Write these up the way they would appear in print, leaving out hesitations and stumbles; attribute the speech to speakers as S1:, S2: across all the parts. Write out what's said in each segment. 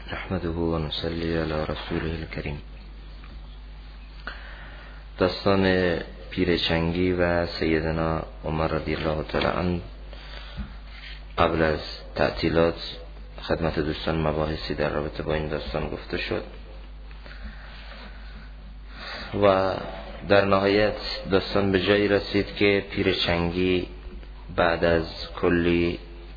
S1: نحمده و نصلی علی رسوله الکریم. داستان پیرچنگی و سیدنا عمر رضی الله تعالی عنه. قبل از تعطیلات خدمت دوستان مباحثی در رابطه با این داستان گفته شد و در نهایت داستان به جایی رسید که پیرچنگی بعد از کلی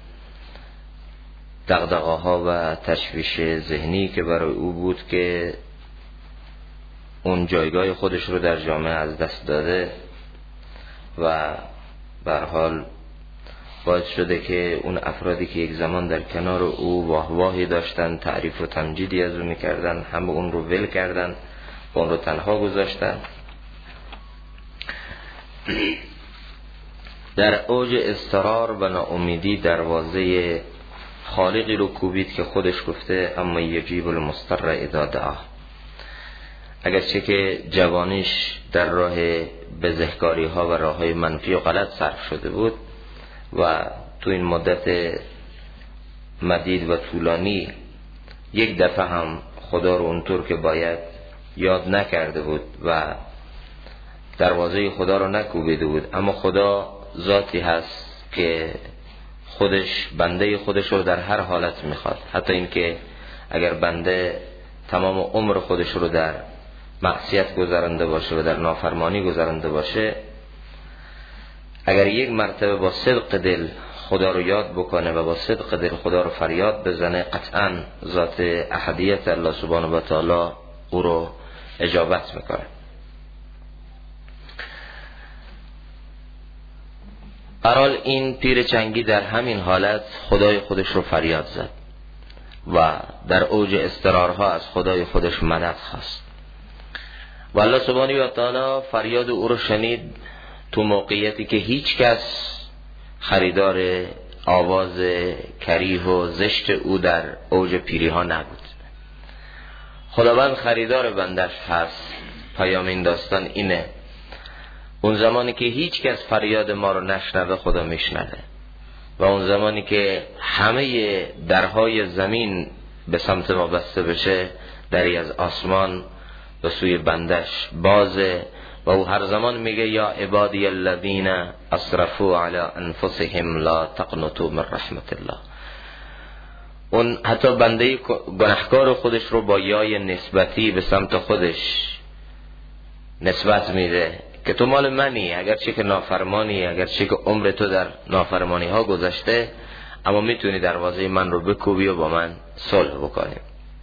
S1: دغدغه‌ها و تشویش ذهنی که برای او بود که اون جایگاه خودش رو در جامعه از دست داده و به هر حال باعث شده که اون افرادی که یک زمان در کنار او واهواهی داشتن، تعریف و تمجیدی از او میکردن، همه اون رو ول کردن و اون رو تنها گذاشتن. در اوج اضطرار و ناامیدی دروازه خالقی رو کوبید که خودش گفته اما یجیب المضطر اذا دعاه. اگرچه که جوانیش در راه بزهکاری ها و راه های منفی و غلط صرف شده بود و تو این مدت مدید و طولانی یک دفعه هم خدا رو اونطور که باید یاد نکرده بود و دروازه خدا رو نکوبیده بود. اما خدا ذاتی هست که خودش بنده خودش رو در هر حالت میخواد، حتی اینکه اگر بنده تمام عمر خودش رو در معصیت گذرانده باشه و در نافرمانی گذرانده باشه، اگر یک مرتبه با صدق دل خدا رو یاد بکنه و با صدق دل خدا رو فریاد بزنه، قطعاً ذات احدیت الله سبحانه و تعالی او رو اجابت میکنه. برحال این پیرچنگی در همین حالت خدای خودش رو فریاد زد و در اوج اضطرارها از خدای خودش مدد خواست و الله سبحانه و تعالی فریاد او رو شنید تو موقعیتی که هیچ کس خریدار آواز کریه و زشت او در اوج پیری ها نبود. خداوند خریدار بندش هست. پیام این داستان اینه، اون زمانی که هیچ کس فریاد ما رو نشنوه خدا میشنوه و اون زمانی که همه درهای زمین به سمت ما بسته بشه، دری از آسمان به سوی بندش بازه و او هر زمان میگه یا عبادی الذین اسرفوا علی انفسهم لا تقنطوا من رحمت الله. اون حتی بنده گناهکار خودش رو با یای نسبتی به سمت خودش نسبت میده که تو مال منی، اگرچه که نافرمانی، اگرچه که عمر تو در نافرمانی ها گذشته، اما میتونی دروازه من رو بکوبی و با من صلح بکنی.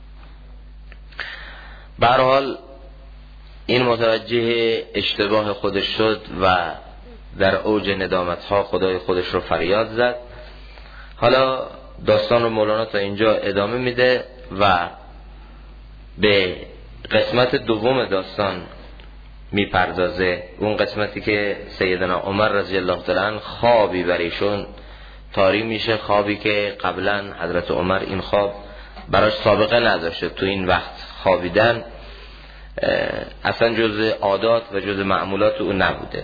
S1: به هر حال این متوجه اشتباه خودش شد و در اوج ندامت ها خدای خودش رو فریاد زد. حالا داستان رو مولانا تا اینجا ادامه میده و به قسمت دوم داستان میپردازه، اون قسمتی که سیدنا عمر رضی الله تعالی عنه خوابی بر ایشون طاری میشه، خوابی که قبلا حضرت عمر این خواب براش سابقه نداشته. تو این وقت خوابیدن اصلا جز عادات و جز معمولات او نبوده.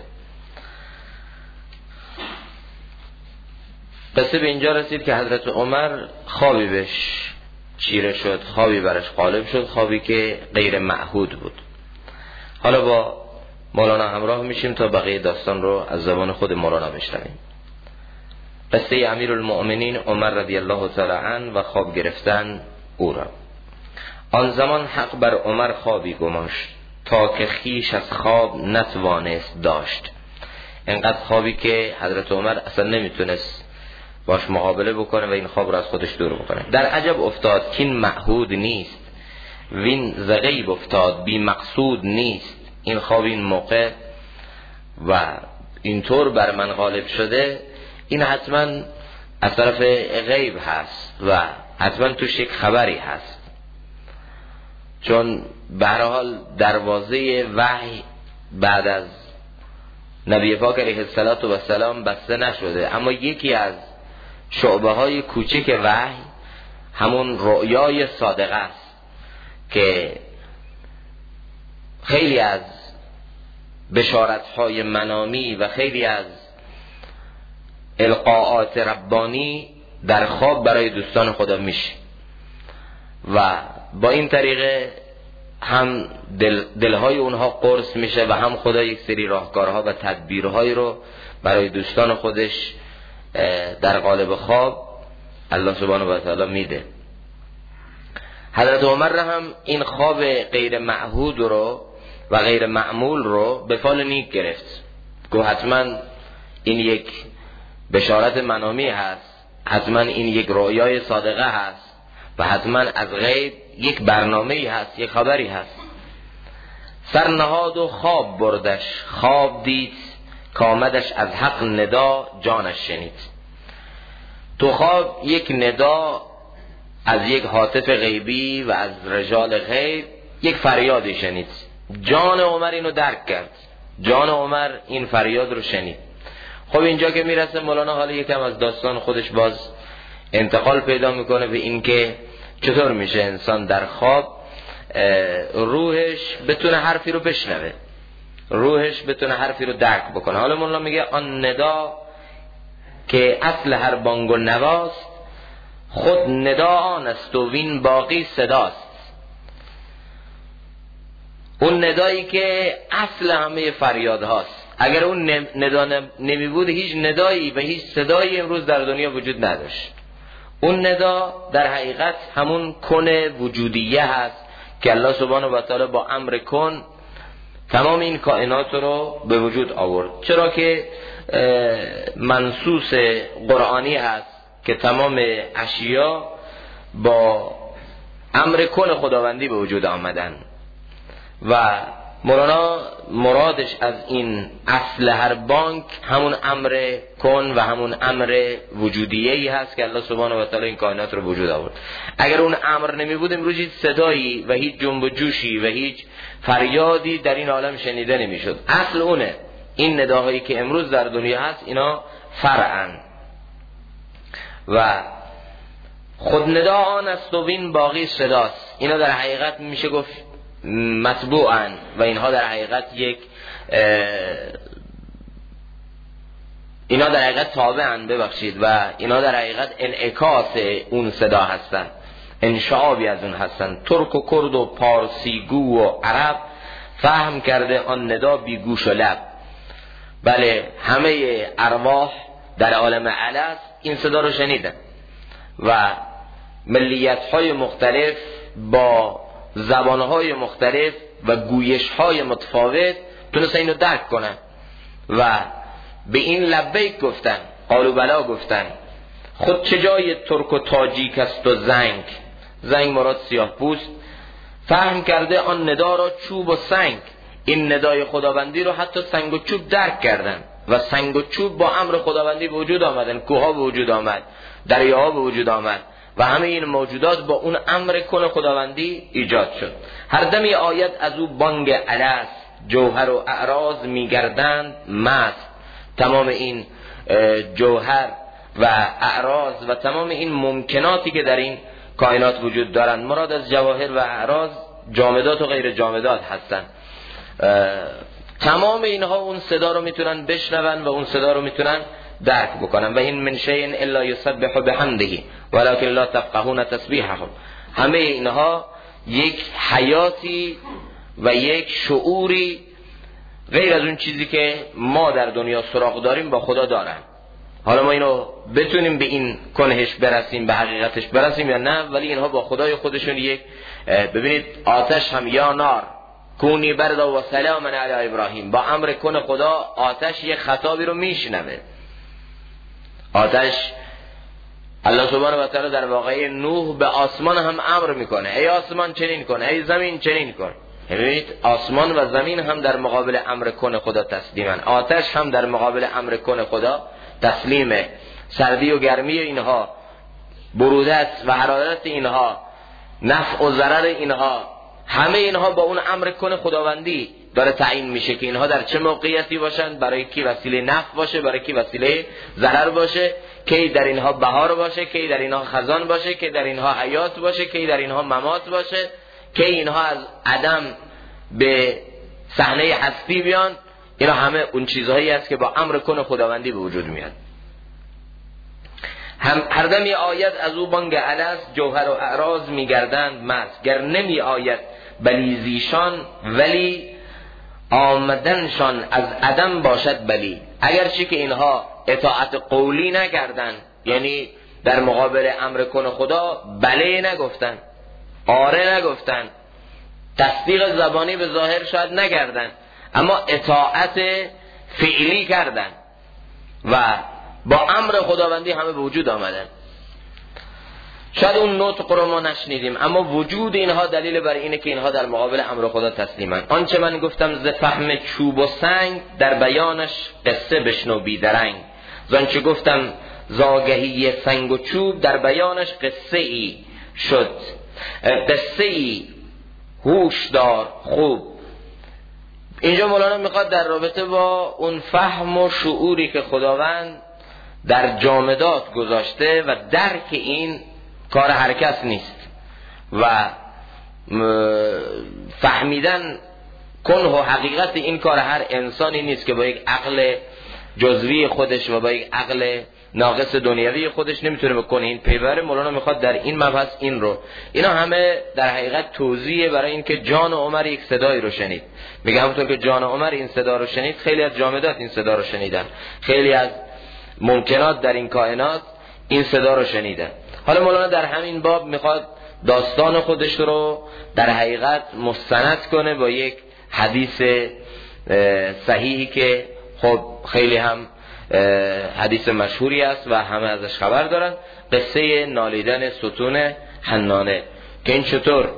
S1: قصه به اینجا رسید که حضرت عمر خوابی بهش چیره شد، خوابی براش غالب شد، خوابی که غیر معهود بود. حالا با مولانا همراه میشیم تا بقیه داستان رو از زبان خود مولانا بشنویم. قصه امیرالمؤمنین عمر رضی الله تعالی عنه و خواب گرفتن او را. آن زمان حق بر عمر خوابی گماشت تا که خیش از خواب نتوانست داشت. اینقدر خوابی که حضرت عمر اصلا نمیتونست باش مقابله بکنه و این خواب را از خودش دور بکنه. در عجب افتاد که این معهود نیست، وین ز غیب افتاد بی مقصود نیست. این خواب این موقع و اینطور بر من غالب شده، این حتما از طرف غیب هست و حتما توش یک خبری هست، چون به هر حال دروازه وحی بعد از نبی پاک علیه السلام بسته نشده، اما یکی از شعبه های کوچک وحی همون رؤیای صادقه است که خیلی از بشارت‌های منامی و خیلی از القاءات ربانی در خواب برای دوستان خدا میشه و با این طریقه هم دلهای اونها قرص میشه و هم خدا یک سری راهکارها و تدبیرهایی رو برای دوستان خودش در قالب خواب الله سبحانه و تعالی میده. حضرت عمر را هم این خواب غیر معهود رو و غیر معمول رو به فال نیک گرفت. گفت حتما این یک بشارت منامی هست، حتما این یک رؤیای صادقه هست و حتما از غیب یک برنامه‌ای هست، یک خبری هست. سرنهاد و خواب بردش، خواب دید کامدش از حق ندا جانش شنید. تو خواب یک ندا از یک هاتف غیبی و از رجال غیب یک فریادی شنید. جان عمر اینو درک کرد، جان عمر این فریاد رو شنید. خب اینجا که میرسه مولانا حالا یکم از داستان خودش باز انتقال پیدا میکنه به این که چطور میشه انسان در خواب روحش بتونه حرفی رو بشنوه، روحش بتونه حرفی رو درک بکنه. حالا مولانا میگه آن ندا که اصل هر بانگ و نواست، خود ندا آن است و وین باقی صداست. اون ندایی که اصل همه فریاد هاست، اگر اون ندا نمی بود هیچ ندایی و هیچ صدایی امروز در دنیا وجود نداشت. اون ندا در حقیقت همون کن وجودیه هست که الله سبحانه و تعالی با امر کن تمام این کائنات رو به وجود آورد. چرا که منصوص قرآنی هست که تمام اشیا با امر کن خداوندی به وجود آمدن و مولانا مرادش از این اصل هر بانک همون امر کن و همون امر وجودیه‌ای هست که الله سبحانه و تعالی این کائنات رو به وجود آورد. اگر اون امر نمی بود امروز هیچ صدایی و هیچ جنب و جوشی و هیچ فریادی در این عالم شنیده نمی شد. اصل اونه. این نداهایی که امروز در دنیا هست اینا فرعن و خود ندا آن است و وین باقی صداست. اینا در حقیقت میشه گفت مطبوعن و اینها در حقیقت اینا در حقیقت تابعن، ببخشید، و اینا در حقیقت انعکاس اون صدا هستن، انشعابی از اون هستن. ترک و کرد و پارسیگو و عرب فهم کرده آن ندا بی گوش و لب. بله، همه ارواح در عالم اعلی این صدا رو شنیدن و ملیت‌های مختلف با زبانهای مختلف و گویش‌های متفاوت تونستن اینو درک کنن و به این لبیک گفتن، قالوا بلا گفتن. خود چه جای ترک و تاجیک است و زنگ مراد سیاه پوست، فهم کرده آن ندا را چوب و سنگ. این ندای خداوندی رو حتی سنگ و چوب درک کردن و سنگ و چوب با امر خداوندی به وجود آمدن. کوها به وجود آمد، دریاها به وجود آمد و همه این موجودات با اون امر کن خداوندی ایجاد شد. هر دمی آید از او بانگ الست، جوهر و اعراض میگردند مست. تمام این جوهر و اعراض و تمام این ممکناتی که در این کائنات وجود دارند، مراد از جواهر و اعراض جامدات و غیر جامدات هستند، تمام اینها اون صدا رو میتونن بشنون و اون صدا رو میتونن درک بکنن. و این من شیء الا یسبح بحمده ولکن لا تفقهون تسبیحهم. همه اینها یک حیاتی و یک شعوری غیر از اون چیزی که ما در دنیا سراغ داریم با خدا دارن. حالا ما اینو بتونیم به این کنهش برسیم، به حقیقتش برسیم یا نه، ولی اینها با خدای خودشون یک ببینید آتش هم یا نار کونی بردا و سلام علی ابراهیم، با امر کن خدا آتش یک خطابی رو میشنوه. آتش الله سبحانه و تعالی در واقعه نوح به آسمان هم امر میکنه، ای آسمان چنین کن، ای زمین چنین کن. ببینید آسمان و زمین هم در مقابل امر کن خدا تسلیمن، آتش هم در مقابل امر کن خدا تسلیمه. سردی و گرمی اینها، برودت و حرارت اینها، نفع و ضرر اینها، همه اینها با اون امر کن خداوندی داره تعیین میشه که اینها در چه موقعیتی باشن، برای کی وسیله نفع باشه، برای کی وسیله ضرر باشه، کی در اینها بهار باشه، کی در اینها خزان باشه، کی در اینها حیات باشه، کی در اینها ممات باشه، کی اینها از عدم به صحنه هستی بیان. اینا همه اون چیزهایی است که با امر کن خداوندی به وجود میاد. هر دم آید از او بانگ الست، جوهر و اعراض میگردند مست. گر نمی آید بلی زیشان، ولی آمدنشان از عدم باشد بلی. اگرچه که اینها اطاعت قولی نکردن، یعنی در مقابل امر کن خدا بله نگفتن، آره نگفتن، تصدیق زبانی به ظاهر شاید نکردن، اما اطاعت فعلی کردن و با امر خداوندی همه به وجود آمدن. شاید اون نطق رو ما نشنیدیم، اما وجود اینها دلیل بر اینه که اینها در مقابل امر خدا تسلیمن. آنچه من گفتم ز فهم چوب و سنگ، در بیانش قصه بشنو بیدرنگ. زانچه گفتم زاگهی سنگ و چوب، در بیانش قصه ای شد. قصه ای هوش دار خوب. اینجا مولانا میخواد در رابطه با اون فهم و شعوری که خداوند در جامدات گذاشته و درک این کار هر کس نیست و فهمیدن کنه و حقیقت این کار هر انسانی نیست که با یک عقل جزوی خودش و با یک عقل ناقص دنیوی خودش نمیتونه بکنه این پیبره. مولانا میخواد در این مبحث اینا همه در حقیقت توضیحه برای این که جان عمر یک صدایی رو شنید. میگه همونطور که جان عمر این صدا رو شنید، خیلی از جامدات این صدا رو شنیدن، خیلی از ممکنات در این کائنات این صدا رو شنیدن. حالا مولانا در همین باب میخواد داستان خودش رو در حقیقت مستند کنه با یک حدیث صحیحی که خب خیلی هم حدیث مشهوری است و همه ازش خبر دارن، قصه نالیدن ستون حنانه که این چطور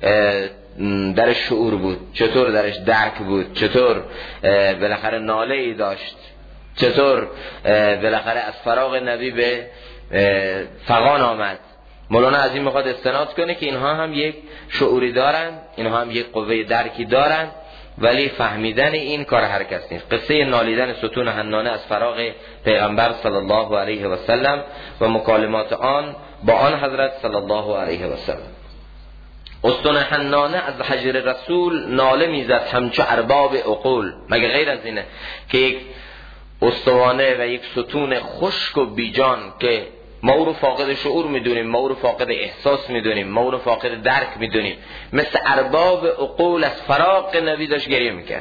S1: درش شعور بود، چطور درش درک بود، چطور بالاخره ناله ای داشت، چطور بالاخره از فراق نبی به فغان آمد. مولانا از این میخواد استناد کنه که اینها هم یک شعوری دارن، اینها هم یک قوه درکی دارن، ولی فهمیدن این کار هر کس نیست. قصه نالیدن ستون حنانه از فراق پیغمبر صلی الله علیه و سلم و مکالمات آن با آن حضرت صلی الله علیه و سلم. استون حنانه از حجر رسول ناله میزد همچو ارباب عقول. مگه غیر از اینه که یک استوانه و یک ستون خشک و بیجان که ما او رو فاقد شعور میدونیم، ما او رو فاقد احساس میدونیم، ما او رو فاقد درک میدونیم، مثل ارباب عقول از فراق نبی داشت گریه میکرد.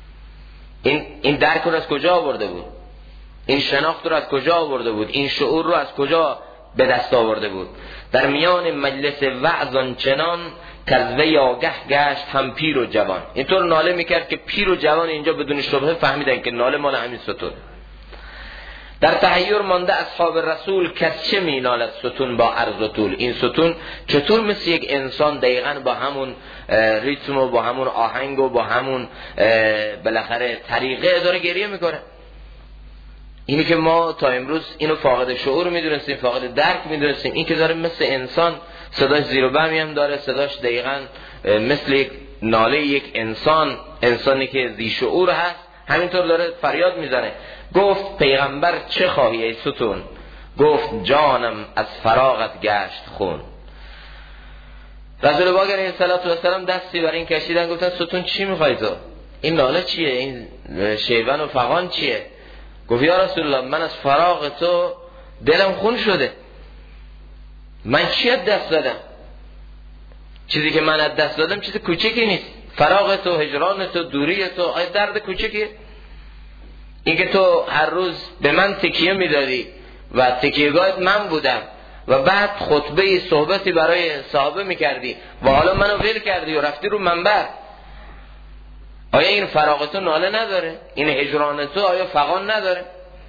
S1: این درک رو از کجا آورده بود؟ این شناخت رو از کجا آورده بود؟ این شعور رو از کجا به دست آورده بود؟ در میان مجلس وعظ آنچنان کذوه آگه گشت هم پیر و جوان. اینطور ناله میکرد که پیر و جوان اینجا بدون شبهه فهمیدن که ناله مال همین ستون. در تحیر مانده اصحاب رسول کس چه می نالد ستون با عرض و طول. این ستون چطور مثل یک انسان دقیقاً با همون ریتم و با همون آهنگ و با همون بالاخره طریقه داره گریه میکنه. اینی که ما تا امروز اینو فاقد شعور میدونستیم، فاقد درک میدونستیم، این که داره مثل انسان صداش زیر و بمی هم داره، صداش دقیقاً مثل یک ناله یک انسانی که ذی شعور هست، همینطور داره فریاد میزنه. گفت پیغمبر چه خواهی ای ستون؟ گفت جانم از فراغت گشت خون. رسول پاک علیه السلام دستی بر این کشیدن، گفتن ستون چی میخوای تو؟ این ناله چیه؟ این شیون و فغان چیه؟ گفت یا رسول الله من از فراغ تو دلم خون شده. من چی از دست دادم؟ چیزی که من از دست دادم چیز کوچکی نیست. فراغ تو، هجران تو، دوری تو، آیا درد کوچکیه؟ این که تو هر روز به من تکیه میدادی و تکیهگاهت من بودم و بعد خطبه صحبتی برای صحابه میکردی و حالا منو ول کردی و رفتی رو منبر، آیا این فراغ تو ناله نداره؟ این هجران تو آیا فغان نداره؟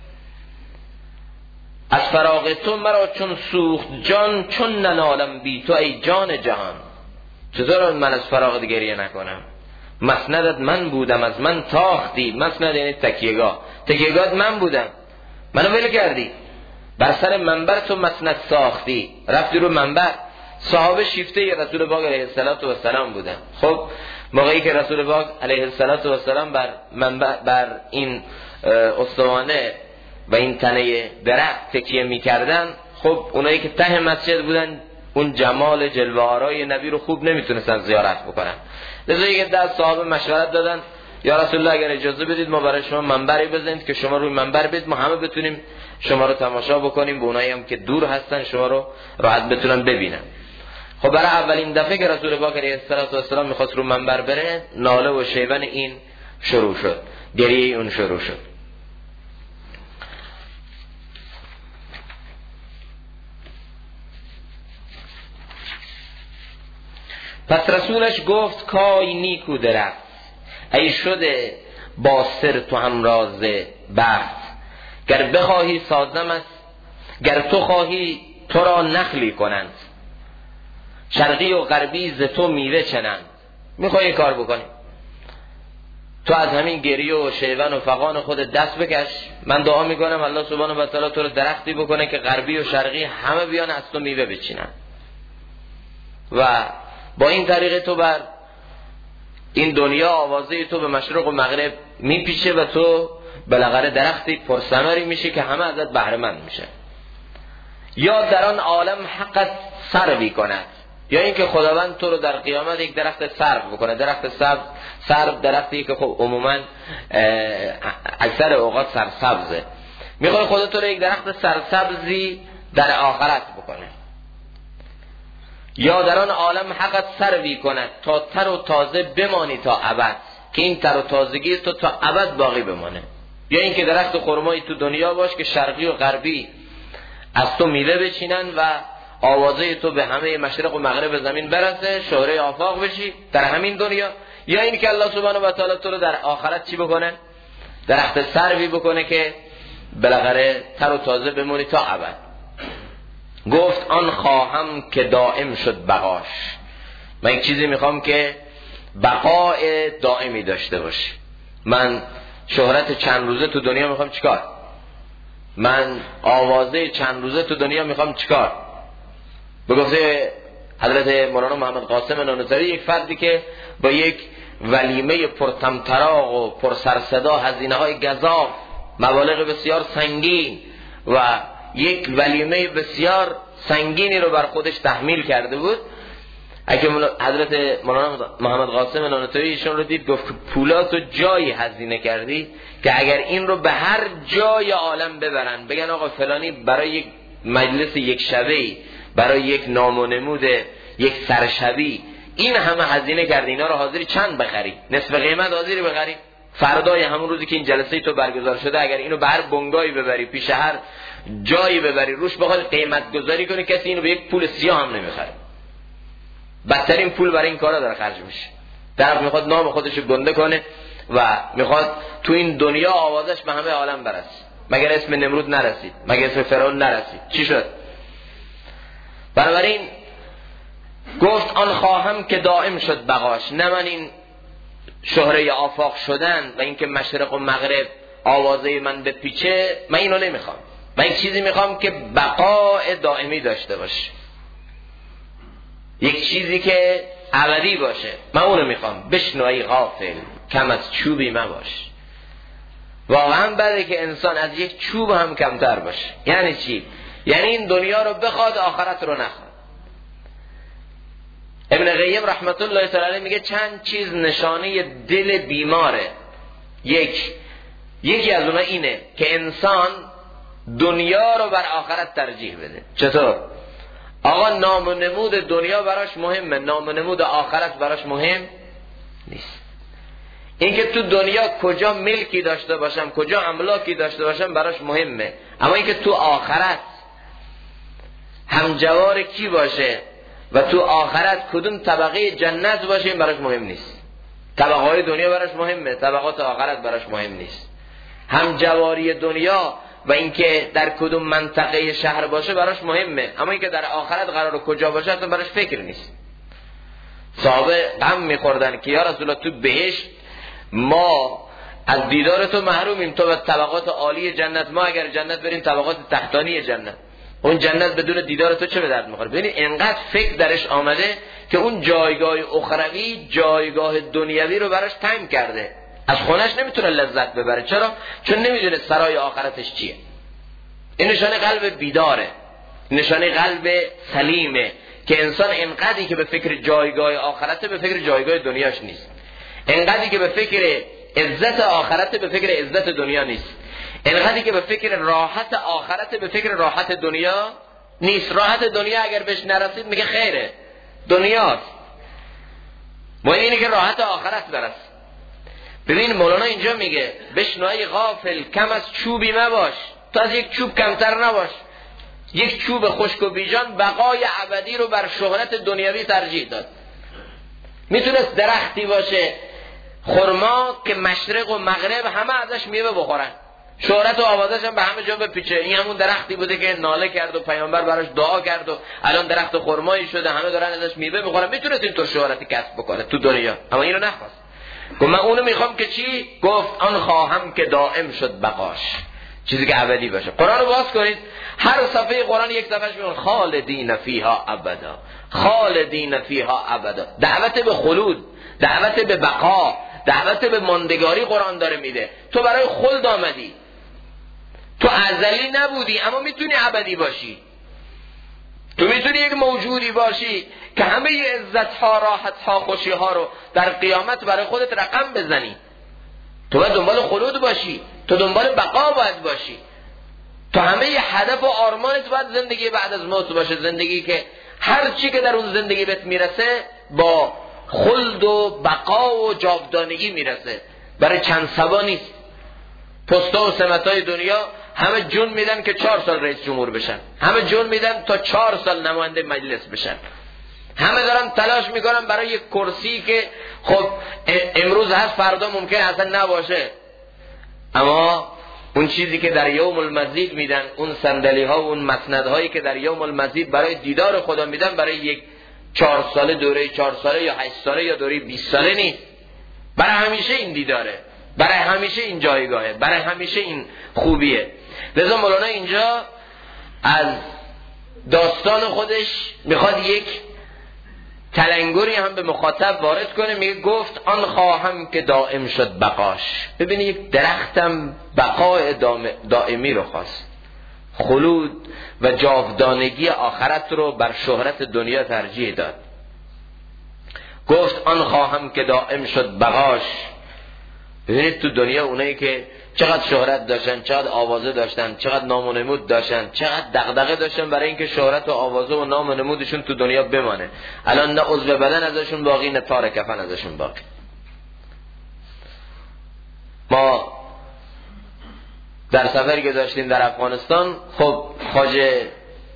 S1: از فراغ تو مرا چون سوخت جان، چون ننالم بی تو ای جان جهان. چطور من از فراغ گریه نکنم؟ مسندت من بودم از من تاختی. مسند یعنی تکیهگاه من بودم، منو ول کردی، بر سر منبر تو مسند ساختی، رفتی رو منبر. صحابه شیفته رسول پاک علیه السلام بودن. خب موقعی که رسول پاک علیه السلام بر این استوانه و این تنه درخت تکیه میکردن، خب اونایی که ته مسجد بودن اون جمال جلوه آرای نبی رو خوب نمیتونستن زیارت بکنن. لذا یک عده از صحابه مشورت دادن یا رسول الله اگر اجازه بدید ما برای شما منبری بزنید که شما روی منبر بید، ما همه بتونیم شما رو تماشا بکنیم، به اونایی هم که دور هستن شما رو راحت بتونن ببینن. خب برای اولین دفعه که رسول پاک علیه السلام میخواست رو منبر بره، ناله و شیون این شروع شد، گریه اون شروع شد. پس رسولش گفت کای نیکو درخت، ای شده با سر تو همراز بخت، گر بخواهی سازم است، گر تو خواهی تو را نخلی کنند، شرقی و غربی ز تو میوه چنند. میخوای کار بکنی، تو از همین گریه و شیون و فغان خود دست بکش. من دعا میکنم الله سبحانه و تعالی تو رو درختی بکنه که غربی و شرقی همه بیان از تو میوه بچینن و با این طریقه تو بر این دنیا آوازه تو به مشرق و مغرب میپیچه و تو بالاخره درختی پرثمری میشه که همه ازت بهره مند میشه. یا در آن عالم حقت سروی کند، یا اینکه خداوند تو رو در قیامت یک درخت سرو بکنه. درخت سرو درختی که خب عموما اکثر اوقات سرسبزه. میخوای خدا تو رو یک درخت سرسبزی در آخرت بکنه. یا در آن عالم حقت سروی کند تا تر و تازه بمانی تا ابد، که این تر و تازگی تو تا ابد باقی بمانه. یا اینکه درخت خرمایی تو دنیا باش که شرقی و غربی از تو میوه بچینن و آوازه تو به همه مشرق و مغرب زمین برسه، شهره آفاق بشی در همین دنیا. یا این که الله سبحانه و تعالی تو رو در آخرت چی بکنه؟ درخت سروی بکنه که بالاخره تر و تازه بمونی تا ابد. گفت آن خواهم که دائم شد بقاش، من یک چیزی میخوام که بقای دائمی داشته باشه. من شهرت چند روزه تو دنیا میخوام چیکار؟ من آوازه چند روزه تو دنیا میخوام چیکار؟ به گفته حضرت مولانا محمد قاسم نانوتری، یک فردی که با یک ولیمه پرطمطراق و پرسرصدا، هزینه های گزاف، مبالغ بسیار سنگین و یک ولیمه بسیار سنگینی رو بر خودش تحمیل کرده بود، اگه حضرت مولانا محمد قاسم نانوتری ایشون رو دید گفت پولاتو جایی هزینه کردی که اگر این رو به هر جای عالم ببرن بگن آقا فلانی برای یک مجلس یک شبه‌ای، برای یک نام و نمود یک سرشبی این همه هزینه کردی، اینا رو حاضری چند بخری؟ نصف قیمت حاضری بخری؟ فردای همون روزی که این جلسه تو برگزار شده اگر اینو به هر بنگاهی ببری، پیش هر جایی ببری، روش بخواد قیمت گذاری کنی، کسی اینو به یک پول سیاه هم نمیخره. بدترین پول برای این کارا داره خرج میشه. طرف میخواد نام خودشو گنده کنه و میخواد تو این دنیا آوازش به همه عالم برسه. مگر اسم نمرود نرسید؟ مگر اسم فرعون نرسید؟ چی شد؟ بنابراین گفت آن خواهم که دائم شد بقاش، نه من این شهره آفاق شدن و اینکه مشرق و مغرب آوازه من به پیچه، من اینو نمیخوام. من یک چیزی میخوام که بقای دائمی داشته باشه، یک چیزی که ابدی باشه. من اونو میخوام. بشنو ای غافل کم از چوبی مباش. واقعا بده که انسان از یک چوب هم کمتر باشه. یعنی چی؟ یعنی این دنیا رو بخواد آخرت رو نخواد. ابن قیم رحمت الله تعالی علیه میگه چند چیز نشانه دل بیماره. یکی از اونها اینه که انسان دنیا رو بر آخرت ترجیح بده. چطور؟ آقا نام و نمود دنیا براش مهمه، نام و نمود آخرت براش مهم نیست. اینکه تو دنیا کجا ملکی داشته باشم، کجا املاکی داشته باشم براش مهمه، اما اینکه تو آخرت همجوار کی باشه و تو آخرت کدوم طبقه جنت باشه این براش مهم نیست. طبقه دنیا براش مهمه، طبقات آخرت براش مهم نیست. همجواری دنیا و اینکه در کدوم منطقه شهر باشه براش مهمه، اما اینکه در آخرت قرار کجا باشه اصلا براش فکر نیست. صحابه غم می‌خوردن که یا رسول الله تو بهشت ما از دیدار تو محرومیم، تو به طبقات عالی جنت، ما اگر جنت بریم طبقات تحتانی جنت، اون جنت بدون دیدار تو چه به درد می‌خوره؟ ببین اینقدر فکر درش آمده که اون جایگاه اخروی جایگاه دنیوی رو براش تنگ کرده، از خونش نمیتونه لذت ببره. چرا؟ چون نمیدونه سرای آخرتش چیه. این نشانه قلب بیداره، نشانه قلب سلیمه که انسان اینقدری که به فکر جایگاه آخرته به فکر جایگاه دنیاش نیست، اینقدری که به فکر عزت آخرته به فکر عزت دنیا نیست، اینقدری که به فکر راحت آخرت، به فکر راحت دنیا نیست. راحت دنیا اگر بهش نرسید میگه خیره، دنیاست. مهم اینه که راحت آخرت برسید. ببین مولانا اینجا میگه بشنوی غافل کم از چوبی مباش، تو از یک چوب کمتر نباش. یک چوب خشک و بیجان بقای ابدی رو بر شهرت دنیوی ترجیح داد. میتونست درختی باشه خرما که مشرق و مغرب همه ازش میوه بخورن، شهرت و آوازش هم به همه جا بپیچه. این همون درختی بوده که ناله کرد و پیامبر براش دعا کرد و الان درخت خرمایی شده، همه دارن ازش میوه میخورن. میتونست اینطور شهرتی کسب بکنه تو دنیا، اما اینو نخواست. گفت من اونو میخوام که چی؟ گفت آن خواهم که دائم شد بقاش، چیزی که ابدی باشه. قرآن رو باز کنید، هر صفحه قرآن یک صفحهش میگه خالدین فیها ابدا، خالدین فیها ابدا. دعوت به خلود، دعوت به بقا، دعوت به ماندگاری قرآن داره میده. تو برای خلد آمدی، تو ازلی نبودی اما میتونی ابدی باشی. تو میتونی یک موجودی باشی که همه عزت ها، راحت ها، خوشی ها رو در قیامت برای خودت رقم بزنی. تو باید دنبال خلود باشی، تو دنبال بقا باید باشی، تو همه هدف و آرمانت باید زندگی بعد از موت باشه، زندگی که هر چی که در اون زندگی بهت میرسه با خلد و بقا و جاودانگی میرسه، برای چند سبا نیست. پستا و سمتای دنیا همه جون میدن که 4 سال رئیس جمهور بشن، همه جون میدن تا 4 سال نماینده مجلس بشن، همه دارن تلاش میکنن برای یک کرسی که خب امروز هست فردا ممکن اصلا نباشه. اما اون چیزی که در یوم المزید میدن، اون صندلی ها و اون مسندهایی که در یوم المزید برای دیدار خدا میدن، برای یک 4 ساله، دوره 4 ساله یا 8 ساله یا دوره 20 ساله نیست، برای همیشه این دیداره، برای همیشه این جایگاهه، برای همیشه این خوبیه. لذا مولانا اینجا از داستان خودش میخواد یک تلنگری هم به مخاطب وارد کنه. میگه گفت آن خواهم که دائم شد بقاش. ببینی یک درختم بقای دائمی رو خواست، خلود و جاودانگی آخرت رو بر شهرت دنیا ترجیح داد. گفت آن خواهم که دائم شد بقاش. ببینید تو دنیا اونایی که چقدر شهرت داشتن، چقدر آوازه داشتن، چقدر نام و نمود داشتن، چقدر دغدغه داشتن برای اینکه شهرت و آوازه و نام و نمودشون تو دنیا بمانه، الان نه عضو بدن ازشون باقی، نه تار کفن ازشون باقی. ما در سفری که داشتیم در افغانستان، خب خواجه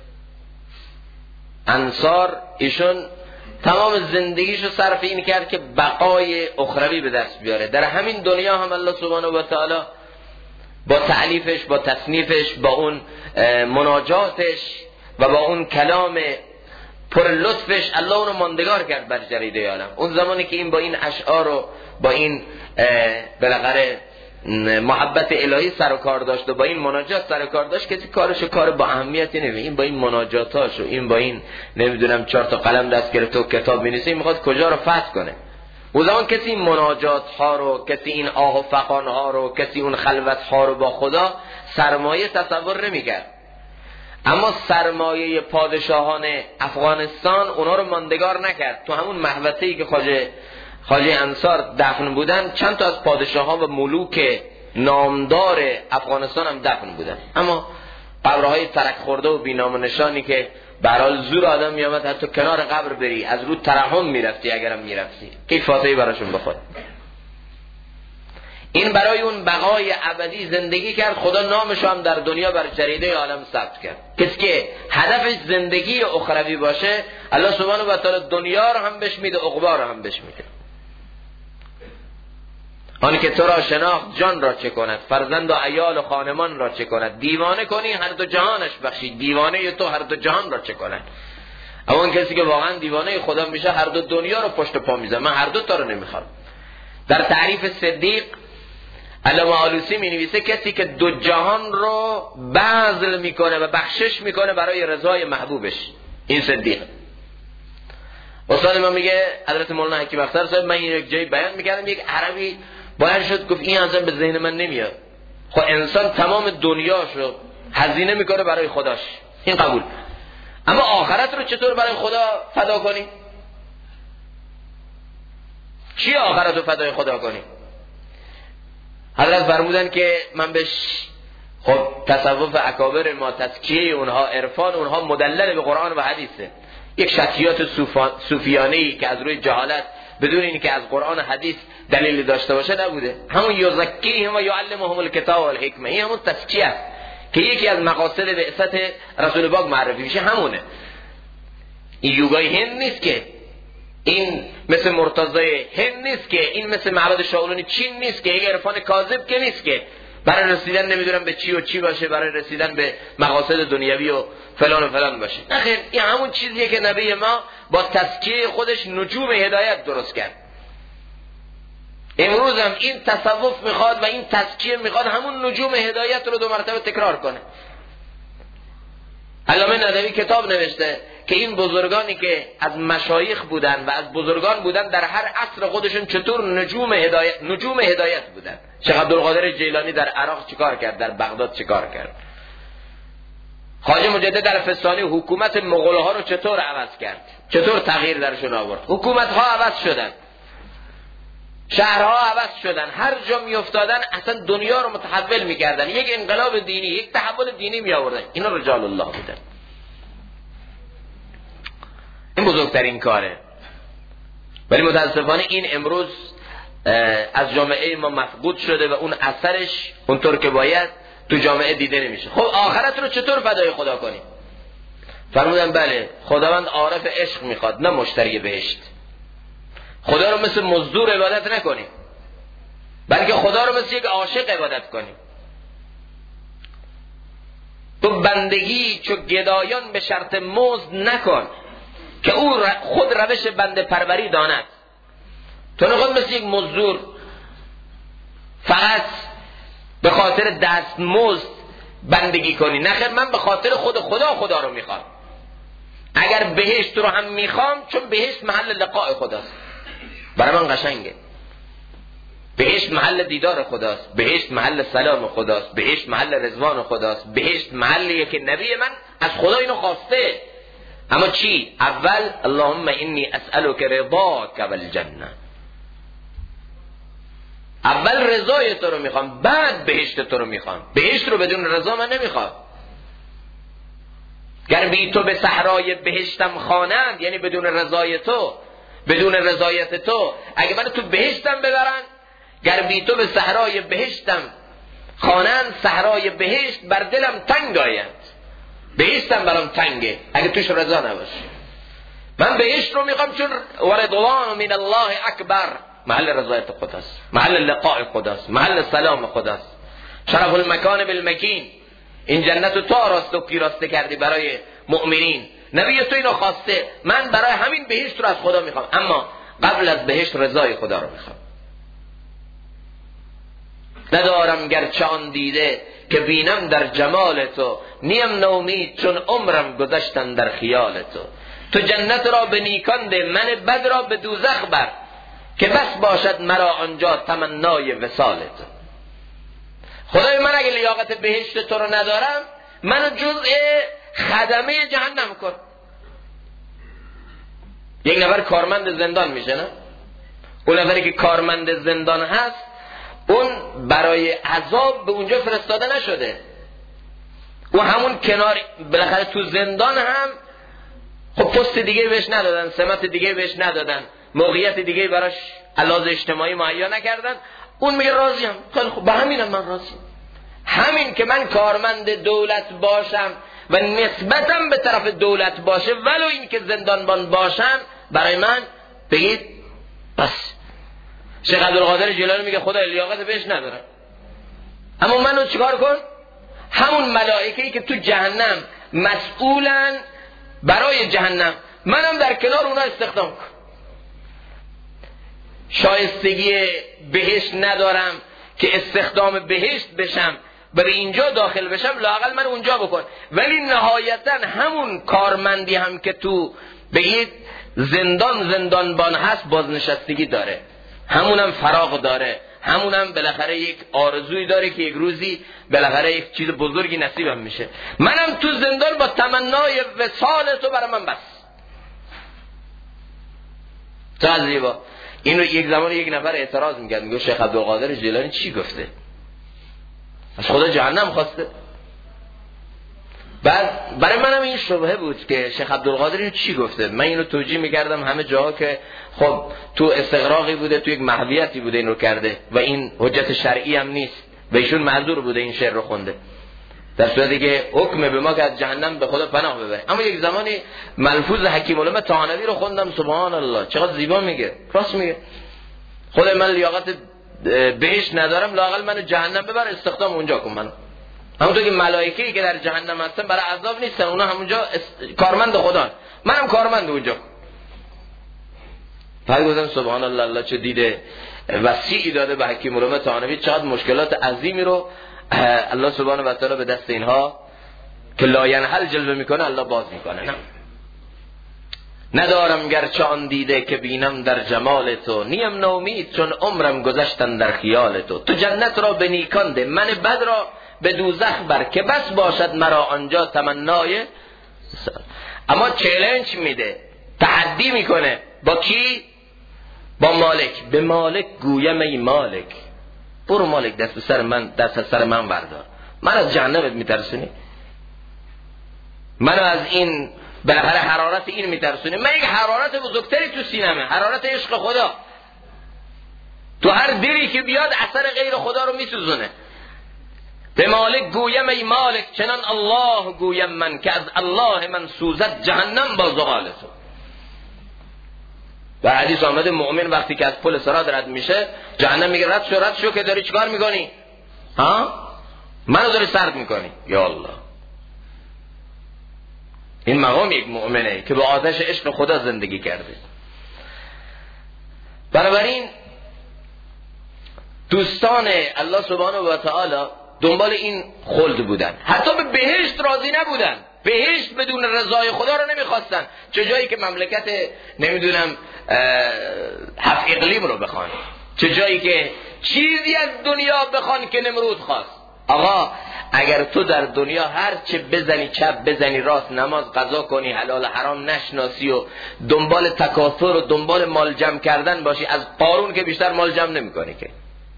S1: انصار ایشون تمام زندگیشو صرف این کرد که بقای اخروی به دست بیاره. در همین دنیا هم الله سبحانه و تعالی با تألیفش، با تصنیفش، با اون مناجاتش و با اون کلام پر لطفش الله اونو ماندگار کرد بر جریده عالم. اون زمانی که این با این اشعار و با این بالاخره محبت الهی سر و کار داشت و با این مناجات سر و کار داشت، کسی کارشو کار با اهمیتی نمی. این با این مناجاتاش و این با این نمیدونم 4 تا قلم دست گرفته و کتاب می‌نویسه، این میخواد کجا رو فتح کنه. اون زمان کسی این مناجات ها رو، کسی این آه و فغان ها رو، کسی اون خلوت ها رو با خدا سرمایه تصور نمی‌کرد. اما سرمایه پادشاهان افغانستان اونا رو ماندگار نکرد. تو همون محوطه‌ای که خواجه انصار دفن بودن، چند تا از پادشاهان و ملوک نامدار افغانستان هم دفن بودن، اما قبرهای ترک خورده و بی‌نام و نشانی که به هر حال زور آدم میامد حتی کنار قبر بری، از رو ترحم میرفتی اگرم میرفتی که فاتحه براشون بخواد. این برای اون بقای ابدی زندگی کرد. خدا نامش هم در دنیا بر جریده عالم ثبت کرد. کسی که هدفش زندگی اخروی باشه، الله سبحانه و تعالی دنیا رو هم بهش میده، عقبی رو هم بهش میده. آن که تو را شناخت جان را چه کند، فرزند و عیال و خانمان را چه کند، دیوانه کنی هر دو جهانش بخشی، دیوانه تو هر دو جهان را چه کند. اما اون کسی که واقعا دیوانه خدا میشه، هر دو دنیا رو پشت پا میزنه. من هر دو تا رو نمیخوام. در تعریف صدیق علامه آلوسی می نویسه کسی که 2 جهان رو بذل میکنه و بخشش میکنه برای رضای محبوبش، این صدیق. استاد ما میگه، حضرت مولانا حکیم اختر صاحب، من یک جایی بیان میکردم، یک عربی باید شد گفت این اصلا به ذهن من نمیاد. خب انسان تمام دنیاشو هزینه میکنه برای خداش، این قبول، اما آخرت رو چطور برای خدا فدا کنی؟ چی آخرت رو فدای خدا کنی؟ حضرت فرمودن که من بهش خب تصوف اکابر ما، تزکیه اونها، عرفان اونها مدلل به قرآن و حدیثه. یک شکیات صوفیانه‌ای که از روی جهالت بدون اینکه از قرآن و حدیث دلیل داشته باشه نبوده. همون یزکیهم و یعلمهم الکتاب والحکمه، این همون تزکیه است که یکی از مقاصد بعثت رسول پاک معرفی میشه، همونه. این یوگای هند نیست که، این مثل مرتضی هند نیست که، این مثل معبد شاولانی چین نیست که، یک عرفان کاذب که نیست که برای رسیدن نمیدونم به چی و چی باشه، برای رسیدن به مقاصد دنیوی و فلان و فلان باشه. نخیر، این همون چیزیه که نبی ما با تزکیه خودش نجوم هدایت درست کرد. امروز هم این تصوف میخواد و این تزکیه میخواد همون نجوم هدایت رو 2 مرتبه تکرار کنه. علامه ندوی کتاب نوشته که این بزرگانی که از مشایخ بودن و از بزرگان بودن در هر عصر خودشون چطور نجوم هدایت بودن. شیخ عبدالقادر جیلانی در عراق چیکار کرد، در بغداد چیکار کرد، خواجه مجدد در فسانی حکومت مغول‌ها رو چطور عوض کرد، چطور تغییر درشون آورد. حکومت‌ها عوض شدن، شهرها عوض شدن، هر جا میافتادن اصلا دنیا رو متحول میکردن، یک انقلاب دینی، یک تحول دینی می آوردن. اینا رجال الله بودن. این بزرگترین کاره. ولی متاسفانه این امروز از جامعه ما مفقود شده و اون اثرش اونطور که باید تو جامعه دیده نمیشه. خب آخرت رو چطور فدای خدا کنیم؟ فرمودن بله، خداوند عارف عشق میخواد، نه مشتری بهشت. خدا رو مثل مزدور عبادت نکنیم، بلکه خدا رو مثل یک عاشق عبادت کنیم. تو بندگی چو گدایان به شرط مزد نکن، که او خود روش بنده پروری داند. تو نخود مثل یک مزدور فقط به خاطر دست مزد بندگی کنی. نخیر، من به خاطر خدا رو میخوام. اگر بهشت رو هم میخوام، چون بهشت محل لقاء خداست، برای من قشنگه. بهشت محل دیدار خداست، بهشت محل سلام خداست، بهشت محل رضوان خداست، بهشت محلیه که نبی من از خدا اینو خواسته. اما چی؟ اول اللهم انی اسألک رضاک والجنه، اول رضای تو رو میخوام، بعد بهشت تو رو میخوام. بهشت رو بدون رضا من نمیخوام. گر بی تو به صحرای بهشتم خوانند، یعنی بدون رضای تو، بدون رضایت تو اگه من تو بهشتم ببرن، گر بی تو به صحرای بهشتم خوانند، صحرای بهشت بر دلم تنگ آید. بهشتم برام تنگه اگه توش رضا نباشه. من بهشت رو میخوام چون ورضوان من الله اکبر، محل رضایت خداست، محل لقاء خداست، محل سلام خداست. شرف المکان بالمکین، این جنت تو آراسته و پیراسته کردی برای مؤمنین. نبی تو اینو خواسته، من برای همین بهشت رو از خدا میخوام، اما قبل از بهشت رضای خدا رو میخوام. ندارم گرچه آن دیده که بینم در جمال تو، نیم نومید چون عمرم گذشتن در خیال تو. تو جنت را به نیکان ده، من بد را به دوزخ بر، که بس باشد مرا آنجا تمنای وصال تو. خدای من اگه لیاقت بهشت تو رو ندارم، منو جزء خدمه جهنم کن. یک نفر کارمند زندان میشه، نه؟ اون نفری که کارمند زندان هست، اون برای عذاب به اونجا فرستاده نشده. اون همون کنار، بالاخره تو زندان هم خب پست دیگه بهش ندادن، سمت دیگه بهش ندادن، موقعیت دیگه براش علاوه اجتماعی مهیا نکردن. اون میگه راضیم، خیلی خوب، به همینم من راضیم. همین که من کارمند دولت باشم و نسبتم به طرف دولت باشه، ولو این که زندانبان باشم، برای من بگید بس. شیخ عبدالقادر جیلانی میگه خدا لیاقت بهش نداره، اما منو چیکار کن؟ همون ملائکه‌ای که تو جهنم مسئولن برای جهنم، منم در کنار اونا استخدام کن. شایستگی بهشت ندارم که استخدام بهشت بشم، برای اینجا داخل بشم، لااقل من اونجا بکن. ولی نهایتا همون کارمندی هم که تو بگید زندانبان هست، بازنشستگی داره، همونم فراغ داره، همونم بالاخره یک آرزویی داره که یک روزی بالاخره یک چیز بزرگی نصیبم میشه. منم تو زندان با تمنای وصال تو برای من بس. چقدر زیبا. اینو یک زمان یک نفر اعتراض میکرد، میگه شیخ عبدالقادر جیلانی چی گفته؟ از خدا جهنم خواسته. بعد برای منم این شبهه بود که شیخ عبدالقادر اینو چی گفته. من اینو توجیه میکردم همه جاها که خب تو استغراقی بوده، تو یک محویتی بوده این رو کرده و این حجت شرعی هم نیست و ایشون معذور بوده این شعر رو خونده، در صورتی که حکم به ما که از جهنم به خدا پناه ببره. اما یک زمانی ملفوظ حکیم علامه طحانوی رو خوندم، سبحان الله چقدر زیبا میگه، راست میگه. خود من لیاقت بهش ندارم، لااقل منو جهنم ببر، استخدام اونجا کن منو. همونطور که ملائکه‌ای که در جهنم هستن برای عذاب نیستن، اونا همونجا کارمند خدا، منم کارمند اونجا. بعد گفتم سبحان الله، الله چه دیده وسیعی داده به حکیم علامه طحانوی، چقدر مشکلات عظیمی رو الله سبحانه و تعالی به دست اینها که لا ینحل جلوه میکنه الله باز میکنه. نه ندارم گرچه آن دیده که بینم در جمال تو، نیم نومید چون عمرم گذشتن در خیال تو. تو جنت را به نیکان ده، من بد را به دوزخ بر، که بس باشد مرا آنجا تمنای. اما چالش میده، تحدی میکنه با کی؟ با مالک. به مالک گویم ای مالک، برو مالک دست سر من بردار، من از جهنمت میترسونی، منو از این بالاخره حرارت این میترسونی. من یک حرارت بزرگتری تو سینمه، حرارت عشق خدا. تو هر دلی که بیاد اثر غیر خدا رو میسوزونه. به مالک گویم ای مالک، چنان الله گویم من که از الله من سوزد جهنم با زغال تو. در حدیث آمده مؤمن وقتی که از پل صراط رد میشه، جهنم میگه رد شو که داری چیکار میکنی؟ ها؟ منو داری سرد میکنی. یا الله، این مقام یک مؤمنه که به آتش عشق خدا زندگی کرده. بنابراین دوستان الله سبحانه و تعالی دنبال این خلد بودن، حتی به بهشت راضی نبودن. بهشت بدون رضای خدا رو نمیخواستن. چه جایی که مملکت نمیدونم 7 اقلیم رو بخوان، چه جایی که چیزی از دنیا بخوان که نمرود خواست. آقا اگر تو در دنیا هر چه بزنی چپ بزنی راست، نماز قضا کنی، حلال حرام نشناسی و دنبال تکاثر و دنبال مال جمع کردن باشی، از قارون که بیشتر مال جمع نمی کنی که.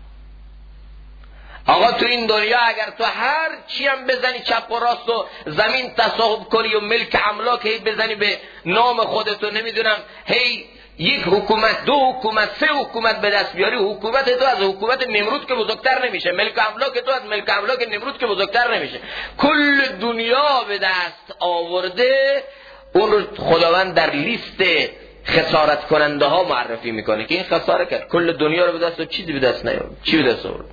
S1: آقا تو این دنیا اگر تو هر چی هم بزنی چپ و راست و زمین تصاحب کنی و ملک املاک هی بزنی به نام خودتو، نمیدونم هی یک حکومت، 2 حکومت، 3 حکومت به دست بیاری، حکومت تو از حکومت نمرود که بزرگتر نمیشه، ملک املاک تو از ملک املاک نمرود که بزرگتر نمیشه. کل دنیا به دست آورده، اون رو خداوند در لیست خسارت کننده ها معرفی میکنه که این خساره کرد، کل دنیا رو به دست، چیزی به دست نیاورد. چی به دست آورد؟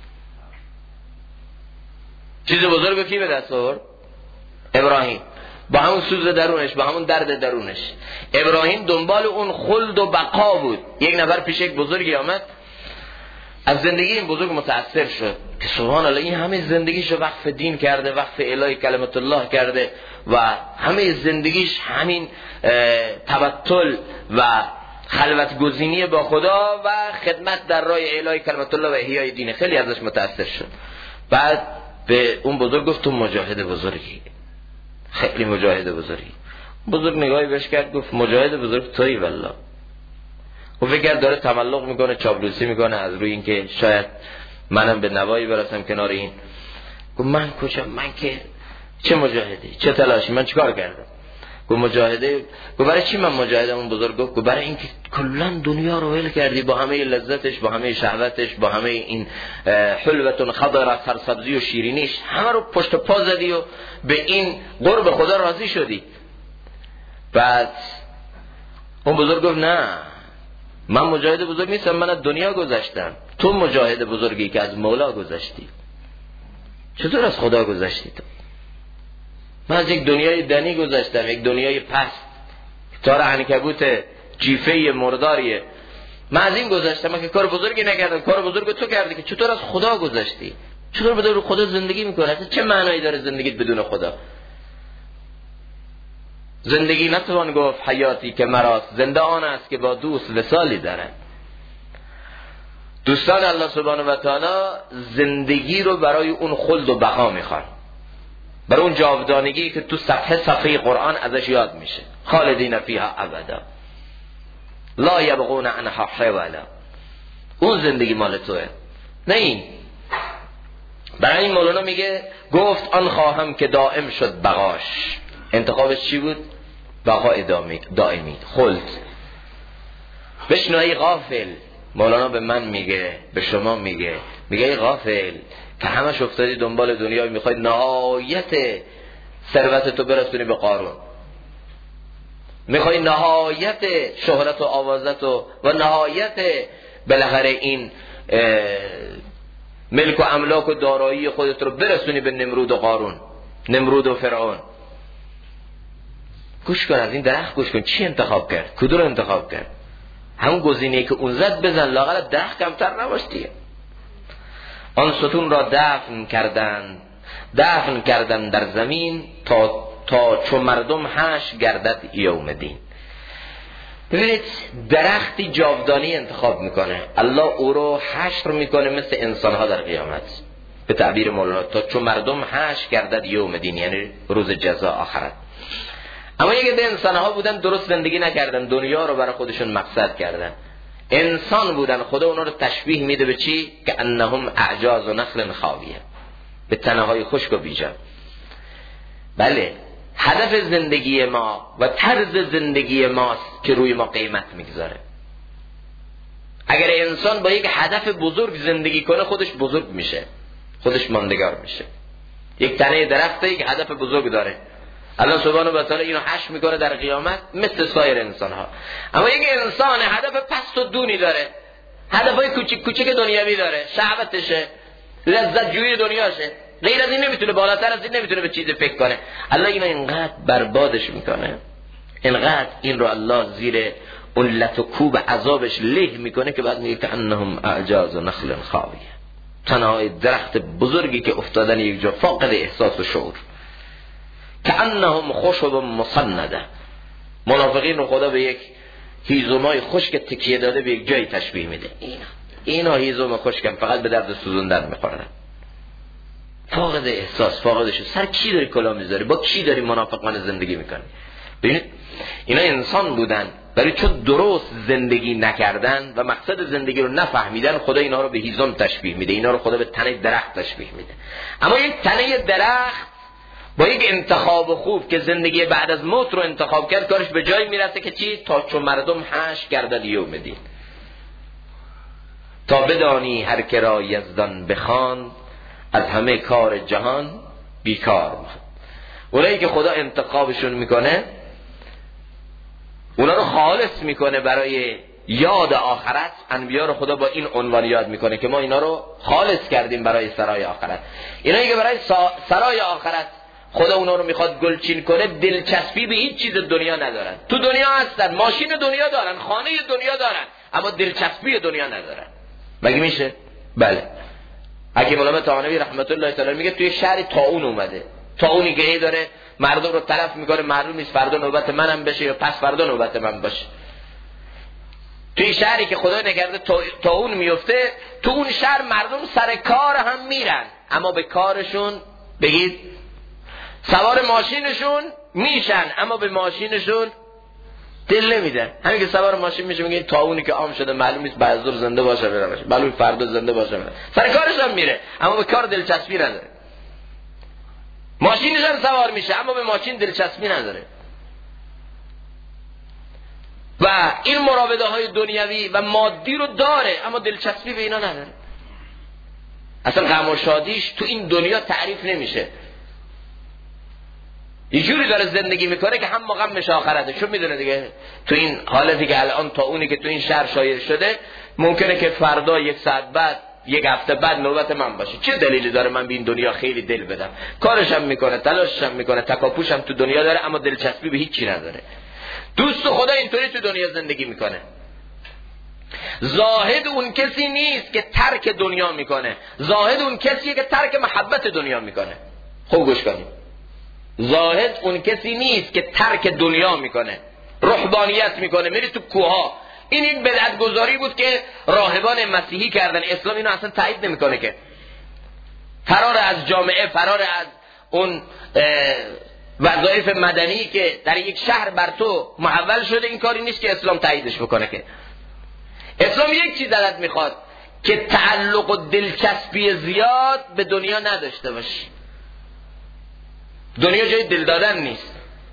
S1: چیز بزرگ کی به دست آورد؟ ابراهیم، با همون سوز درونش، با همون درد درونش. ابراهیم دنبال اون خلد و بقا بود. یک نفر پیش یک بزرگی آمد، از زندگی این بزرگ متأثر شد که سبحان الله این همه زندگیشو وقف دین کرده، وقف الهی کلمت الله کرده و همه زندگیش همین تبتل و خلوت گزینی با خدا و خدمت در راه الهی کلمت الله و احیای دین. خیلی ازش متأثر شد. بعد به اون بزرگ گفت تو مجاهد بزرگی، خیلی مجاهد بزرگی. بزرگ نگاهی بهش کرد گفت مجاهد بزرگ تویی والله. او فکر داره تملق میکنه، چاپلوسی میکنه از روی اینکه شاید منم به نوایی برسم کنار این. گفت من کجا، من که چه مجاهدی، چه تلاشی، من چیکار کردم؟ گفت مجاهده. گفت برای چی من مجاهدم؟ اون بزرگ گفت برای اینکه کلا دنیا رو ول کردی با همه لذتش، با همه شهوتش، با همه این حلوتون خضر، سرسبزی و شیرینیش، همه رو پشت پا زدی و به این قرب خدا راضی شدی. بعد اون بزرگ گفت نه، من مجاهد بزرگ نیستم، من از دنیا گذشتم، تو مجاهد بزرگی که از مولا گذشتی. چطور از خدا گذشتی تو؟ من از یک دنیای دنی گذشتم، یک دنیای پست، تار عنکبوت جیفه مرداریه. من از این گذشتم، من که کار بزرگی نکردم، کار بزرگ تو کردی. که چطور از خدا گذشتی؟ چطور بدون خدا زندگی میکنه؟ چه معنایی داره زندگیت بدون خدا؟ زندگی نتوان گفت حیاتی که مراست، زنده آن است که با دوست وصالی دارد. دوستان الله سبحانه و تعالی زندگی رو برای اون خلد و بقا میخوان، برای اون جاودانگی که تو صفحه قرآن ازش یاد میشه، خالدین فیها ابدا لا یبغون عنها حولا. اون زندگی مال توه، نه این برای این مولانا میگه گفت آن خواهم که دائم شد بقاش. انتخابش چی بود؟ بقای دائمی، خلد. بشنو ای غافل، مولانا به من میگه، به شما میگه ای غافل که همش افتادی دنبال دنیا، میخوای نهایت ثروت تو برسونی به قارون، میخوای نهایت شهرت و آوازت و نهایت بالاخره این ملک و املاک و دارایی خودت رو برسونی به نمرود و قارون، نمرود و فرعون. گوش کن، از این درخت گوش کن. چی انتخاب کرد؟ کدوم رو انتخاب کرد؟ همون گزینه‌ای که اون زد بزن، لااقل درخت کمتر نباشتی. آن ستون را دفن کردن در زمین تا چو مردم حشر گردد یوم دین. ببینید درختی جاودانی انتخاب میکنه، الله او رو حشر میکنه مثل انسانها در قیامت، به تعبیر مولانا تا چو مردم حشر گردد یوم دین، یعنی روز جزا آخرت. اما یک عده انسانها بودن درست زندگی نکردن، دنیا رو برای خودشون مقصد کردن، انسان بودن. خدا اونا رو تشبیه میده به چی؟ که انهم اعجاز و نخل خاویه، به تنه‌های خشک و بیجان. بله، هدف زندگی ما و طرز زندگی ماست که روی ما قیمت میگذاره. اگر انسان با یک هدف بزرگ زندگی کنه، خودش بزرگ میشه، خودش ماندگار میشه. یک تنه درخت یک هدف بزرگ داره، الله سبحانه و تعالی اینو حشر میکنه در قیامت مثل سایر انسان ها. اما یک انسان هدف پست و دونی داره، هدفای کوچیک کوچیک دنیوی داره، شهوتشه، لذت جویی دنیاشه، غیر از این نمیتونه، بالاتر از این نمیتونه به چیزی فکر کنه. الله اینو اینقدر بربادش میکنه، اینقدر این رو الله زیر اون لت و کوب عذابش له میکنه که بعد میگه که انهم اعجاز نخل خاویه، تنهای درخت بزرگی که افتادن یک جا فاقد احساس و شعور. که انهم خشب مسنده، منافقین رو خدا به یک هیزمای خشک تکیه داده به یک جای تشبیه میده. اینا هیزم خشکن، فقط به درد سوزوندن میخورن، فاقد احساس، فاقدش. سر کی داری کلا میذاری؟ با کی داری منافقانه زندگی میکنی؟ ببینید اینا انسان بودن، ولی چون درست زندگی نکردن و مقصد زندگی رو نفهمیدن، خدا اینا رو به هیزم تشبیه میده، اینا رو خدا به تنه درخت تشبیه میده. اما یک تنه درخت با یک انتخاب خوب که زندگی بعد از موت رو انتخاب کرد، کارش به جایی میرسه که چی؟ تا چون مردم حشر گردد یوم دین، تا بدانی هر که را یزدان بخواند، از همه کار جهان بیکار. اونایی که خدا انتخابشون میکنه، اونا رو خالص میکنه برای یاد آخرت. انبیا رو خدا با این عنوان یاد میکنه که ما اینا رو خالص کردیم برای سرای آخرت. اینایی که برای سرای آخرت خدا اونا رو میخواد گلچین کنه، دلچسبی به هیچ چیز دنیا ندارن. تو دنیا هستن، ماشین دنیا دارن، خانه دنیا دارن، اما دلچسبی دنیا ندارن. مگه میشه؟ بله. حکیم علامه طحاوی رحمت الله تعالی میگه توی شهر طاعون اومده، طاعونی که داره مردم رو تلف میکنه، معلوم نیست فردا نوبت منم بشه یا پس فردا نوبت من باشه. توی شهری که خدا نکرده طاعون میفته، تو اون شهر مردم سر کار هم میرن، اما به کارشون بگید سوار ماشینشون میشن، اما به ماشینشون دل نمیدن. همین که سوار ماشین میشه میگه طاعونی که عام شده، معلوم نیست بعد از ظهر زنده باشه بره، معلوم فردا زنده باشه بره. سر کارش هم میره، اما به کار دلچسبی نداره. ماشینش هم سوار میشه، اما به ماشین دلچسبی نداره. و این مراوده های دنیوی و مادی رو داره، اما دلچسبی به اینا نداره. اصلا غم و شادیش تو این دنیا تعریف نمیشه. یه جوری داره زندگی میکنه که هم غمش آخرته، چون میدونه دیگه تو این حالتی که الان طاعونی که تو این شهر شایع شده، ممکنه که فردا، یک ساعت بعد، یک هفته بعد نوبت من باشه. چه دلیلی داره من به این دنیا خیلی دل بدم؟ کارشم میکنه، تلاششم میکنه، تکاپوشم تو دنیا داره، اما دلچسبی به هیچ چی نداره. دوست خدا اینطوری تو دنیا زندگی میکنه. زاهد اون کسی نیست که ترک دنیا میکنه، زاهد اون کسیه که ترک محبت دنیا میکنه. خوب گوش کنید، زاهد اون کسی نیست که ترک دنیا میکنه، رهبانیت میکنه، میری تو کوها. این یک بدعت گذاری بود که راهبان مسیحی کردن. اسلام اینو اصلا تایید نمیکنه، که فرار از جامعه، فرار از اون وظایف مدنی که در یک شهر بر تو محول شده، این کاری نیست که اسلام تاییدش بکنه. که اسلام یک چیز ازت میخواد، که تعلق و دلچسبی زیاد به دنیا نداشته باشی. دنیا جای دل دادن نیست.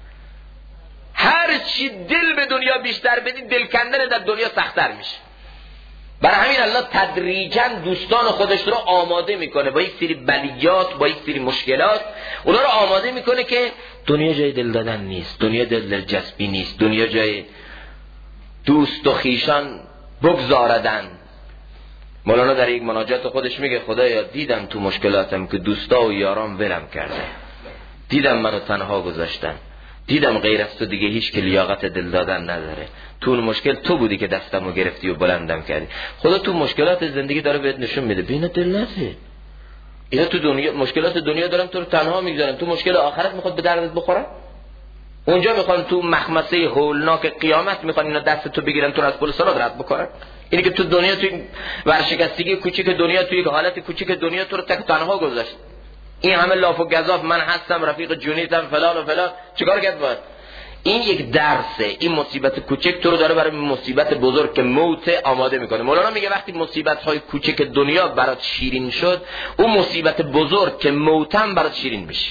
S1: هر چی دل به دنیا بیشتر بدی، دل کندن در دنیا سخت‌تر میشه. برای همین الله تدریجاً دوستان خودش رو آماده میکنه با یک سری بلیات، با یک سری مشکلات، اونا رو آماده میکنه که دنیا جای دل دادن نیست، دنیا دلچسبی نیست، دنیا جای دوست و خیشان بگذاردن. مولانا در یک مناجات خودش میگه خدایا دیدم تو مشکلاتم که دوستا و یاران ولم کرده، دیدم منو تنها گذاشتن، دیدم غیر از تو دیگه هیچ که لیاقت دل دادن نداره. تو اون مشکل تو بودی که دستمو گرفتی و بلندم کردی. خدا تو مشکلات زندگی داره بهت نشون میده بینه دل نده. اینا تو دنیا مشکلات دنیا دارن تو رو تنها میگذارن، تو مشکل آخرت میخواد به دردت بخوره. اونجا میخوان تو مخمسه هولناک قیامت میخوان اینا دست تو بگیرن تو رو از پل صراط رد بکنن. اینی که تو دنیا تو ورشکستگی کوچیک دنیا، تو یک حالت کوچیک دنیا تو رو تنها گذاشت. این همه لاف و گزاف من هستم، رفیق جونیتم، فلان و فلان، چیکار کرد باید؟ این یک درسه. این مصیبت کوچک تو رو داره برای مصیبت بزرگ که موت آماده میکنه. مولانا میگه وقتی مصیبت های کوچک دنیا برات شیرین شد، اون مصیبت بزرگ که موتم برات شیرین میشه.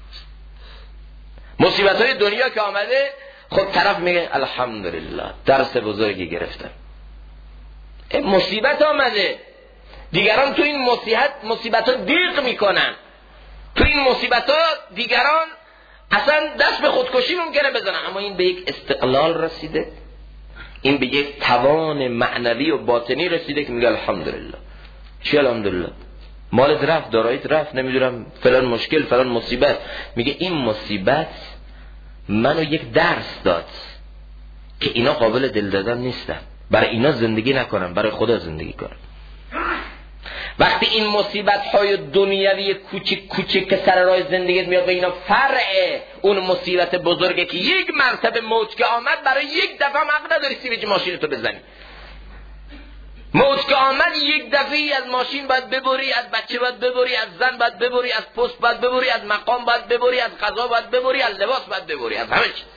S1: مصیبت های دنیا که آمده، خود طرف میگه الحمدلله درس بزرگی گرفتم. مصیبت آمده، دیگران تو این مصیبت ها دیق میکنن، تو این مصیبت ها دیگران اصلا دست به خودکشی ممکنه بزنن، اما این به یک استقلال رسیده، این به یک توان معنوی و باطنی رسیده که میگه الحمدلله. چی الحمدلله؟ مالت رفت، داراییت رفت، نمیدونم فلان مشکل، فلان مصیبت. میگه این مصیبت منو یک درس داد که اینا قابل دل دادن نیستن، برای اینا زندگی نکنم، برای خدا زندگی کنم. وقتی این مصیبت های دنیوی کوچیک کوچیک که سر راه زندگیت میاد و اینا فرع اون مصیبت بزرگه که یک مرتبه موت که آمد، برای یک دفعه هم حق نداری سیویج ماشین تو بزنی. موت که آمد یک دفعه از ماشین باید ببری، از بچه باید ببری، از زن باید ببری، از پست باید ببری، از مقام باید ببری، از غذا باید ببری، از لباس باید ببری، از همه چیز.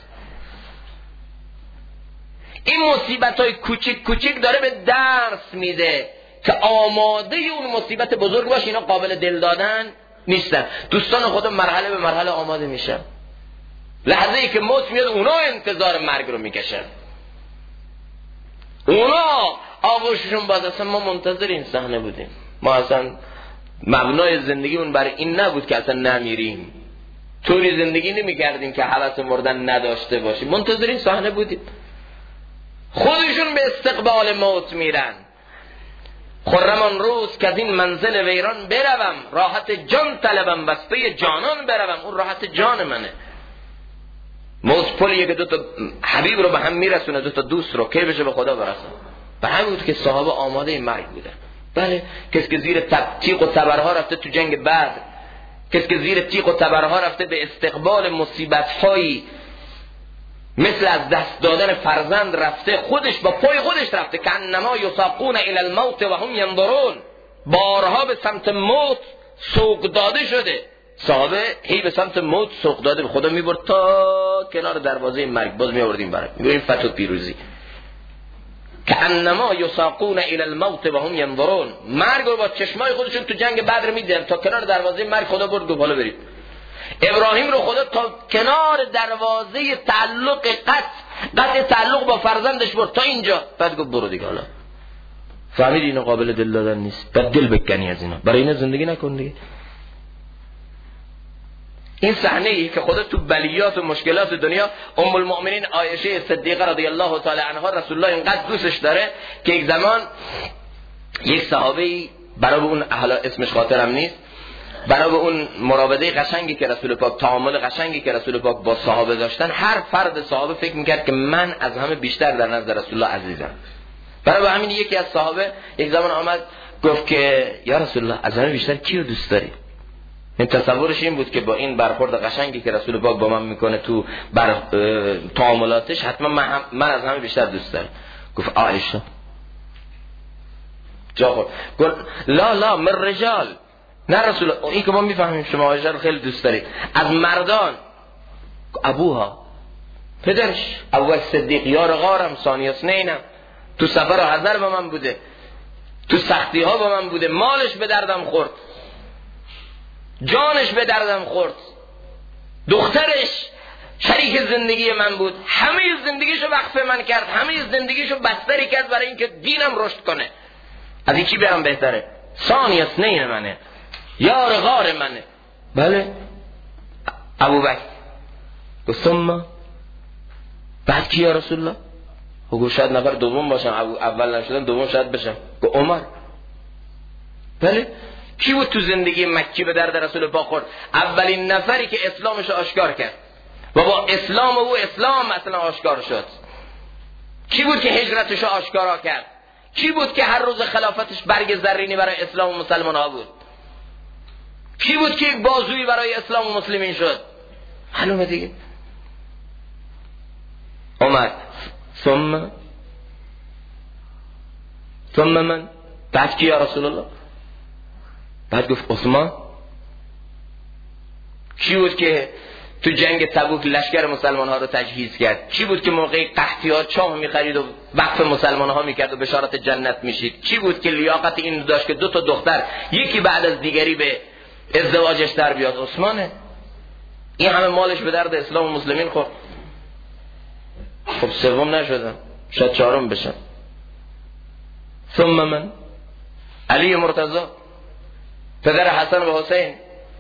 S1: این مصیبت های کوچیک کوچیک داره به درس میده که آماده اون مصیبت بزرگ باشه، اینا قابل دل دادن نیستن. دوستان خودم مرحله به مرحله آماده میشن، لحظه ای که موت میاد اونا انتظار مرگ رو میکشن، اونا آغوششون باز. اصلا ما منتظر این صحنه بودیم، ما اصلا مبنای زندگیمون برای این نبود که اصلا نمیریم، طوری زندگی نمیکردیم که حالت مردن نداشته باشیم، منتظر این صحنه بودیم. خودشون به استقبال موت میرن. خرمان روز که از این منزل ویران بروم، راحت جان طلبم وسته جانان بروم. اون راحت جان منه. موت پلیه که دوتا حبیب رو به هم میرسونه، دوتا دوست رو که بشه به خدا برسن. به همین بود که صحابه آماده مرگ بودن. بله، کسی که زیر تیغ و تبرها رفته تو جنگ بدر، کسی که زیر تیغ و تبرها رفته به استقبال مصیبت‌هایی مثل از دست دادن فرزند رفته، خودش با پای خودش رفته که انما یساقون الی الموت و هم ینظرون، بارها به سمت موت سوق داده شده. صحابه هی به سمت موت سوق داده، به خدا میبرد تا کنار دروازه مرگ، باز میآوردیم برای میگیم فتح و پیروزی. که انما یساقون الی الموت و هم ینظرون، مرگ رو با چشمای خودشون تو جنگ بدر میدیدن، تا کنار دروازه مرگ خدا برد گفت حالا برید. ابراهیم رو خدا تا کنار دروازه قطع تعلق با فرزندش برد تا اینجا، بعد گفت برو دیگه. حالا فهمید اینا قابل دل دادن نیست، بعد دل بکنی از اینا، برای اینا زندگی نکن دیگه. این صحنه ای که خدا تو بلیات و مشکلات دنیا، ام المؤمنین عایشه صدیقه رضی الله تعالی عنها رسول الله اینقدر دوستش داره که یک زمان یک صحابی برای اون اهل اسمش خاطرم نیست، برای اون مراوده قشنگی که رسول پاک، تعامل قشنگی که رسول پاک با صحابه داشتن، هر فرد صحابه فکر میکرد که من از همه بیشتر در نزد رسول الله عزیزم. برای همین یکی از صحابه یک زمان آمد گفت که یا رسول الله از همه بیشتر کیو دوست داری؟ این تصورش این بود که با این برخورد قشنگی که رسول پاک با من میکنه تو تعاملاتش، حتما من از همه بیشتر دوست دارم. گفت عایشه. جا خورد گفت لا من رجال. نه رسول الله، این که ما میفهمیم شما عایشه رو خیلی دوست دارید، از مردان. ابوها، پدرش ابو صدیق، یار غارم، ثانی اثنینم، تو سفر و حضر با من بوده. تو سختی ها با من بوده، مالش به دردم خورد، جانش به دردم خورد، دخترش شریک زندگی من بود، همه زندگیشو وقف من کرد، همه زندگیشو بستری کرد برای اینکه دینم رشد کنه. از این کی برم بهتره؟ ثانی اثنین منه، یار غار منه. بله ابوبکر گفت ثم بعد کی یا رسول الله؟ گفت شاید نفر دوم باشم، اول نشدم دوم شاید بشم. گفت عمر. بله کی بود تو زندگی مکی به درد رسول پاک خورد؟ اولین نفری که اسلامش آشکار کرد و با اسلام او اسلام مثلا آشکار شد. کی بود که هجرتش آشکارا کرد؟ کی بود که هر روز خلافتش برگ زرینی برای اسلام و مسلمان ها بود؟ کی بود که یک بازویی برای اسلام و مسلمین شد؟ معلومه دیگه. عمر. ثم من. بعد کی یا رسول الله؟ بعد گفت عثمان. کی بود که تو جنگ تبوک لشکر مسلمان ها رو تجهیز کرد؟ کی بود که موقع قحطی ها چاه می‌خرید و وقف مسلمان ها می‌کرد و بشارت جنت میشید؟ کی بود که لیاقت این داشت که 2 تا دختر یکی بعد از دیگری به ازدواجش در بیاد؟ عثمانه. این همه مالش به درد اسلام و مسلمین خورد. خب سوم نشدم، شاید چهارم بشم. ثم من. علی مرتضی پدر حسن و حسین،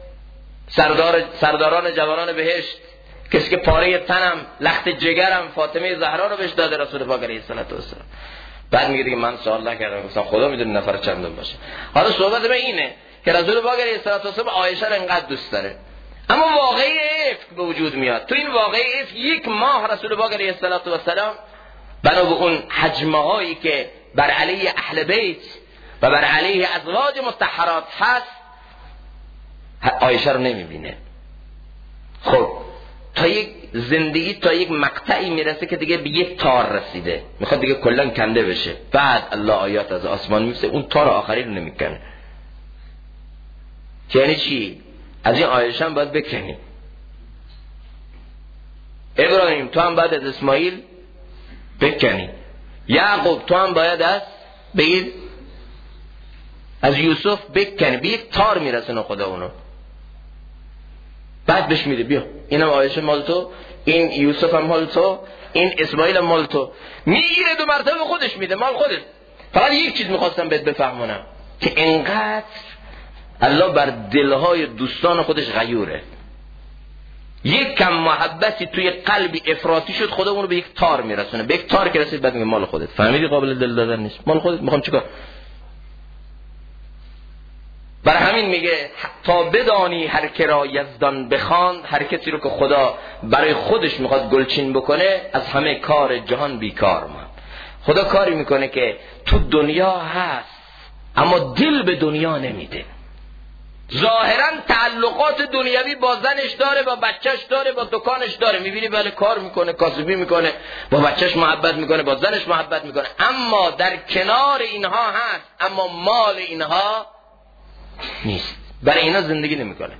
S1: سرداران جوانان بهشت، کسی که پاره تنم لخت جگرم فاطمه زهرا رو بهش داده رسول پاک علیه الصلوة والسلام. بعد میگه دیگه من سوال نکردم، گفتم خدا میدونه نفر چندم باشه. حالا صحبت من اینه که رسول پاک علیه الصلوة والسلام عایشه رو انقدر دوست داره، اما واقعی افک به وجود میاد. تو این واقعی افک 1 ماه رسول پاک علیه الصلوة والسلام بنا به اون حجمه هایی که بر علیه اهل بیت و بر علیه ازواج مطهرات هست عایشه رو نمیبینه. خب تا یک زندگی تا یک مقطعی میرسه که دیگه به یک تار رسیده، میخواد دیگه کلا کنده بشه. بعد الله آیات از آسمان میفته، اون تار آخری رو نمیکنه. یعنی چی؟ از این عایشه هم باید بکنی. ابراهیم تو هم باید از اسماعیل بکنی. یعقوب تو هم باید از بگید از یوسف بکنی. به یک تار میرسونه خدا اونو. بعد بهش میده بیا اینم عایشه مال تو، این یوسف هم مال تو، این اسماعیل هم مال تو. میگیره 2 مرتبه خودش میده، مال خودت. فقط یک چیز میخواستم بهت بفهمونم که انقدر الله بر دلهای دوستان خودش غیوره. یک کم محبتی توی قلبی افراطی شد، خدا اونو به یک تار میرسونه. به یک تار که رسید بعد میگه مال خودت. فهمیدی؟ قابل دل دادن نیست. مال خودت. میخوام چیکار؟ برای همین میگه تا بدانی هر که را یزدان بخواند، هر کسی رو که خدا برای خودش میخواد گلچین بکنه از همه کار جهان بیکار ماند. خدا کاری میکنه که تو دنیا هست اما دل به دنیا نمیده. ظاهرا تعلقات دنیوی با زنش داره، با بچهش داره، با دکانش داره، میبینی بله کار میکنه، کاسبی میکنه، با بچهش محبت میکنه، با زنش محبت میکنه، اما در کنار اینها هست اما مال اینها نیست. برای اینا زندگی نمیکنه.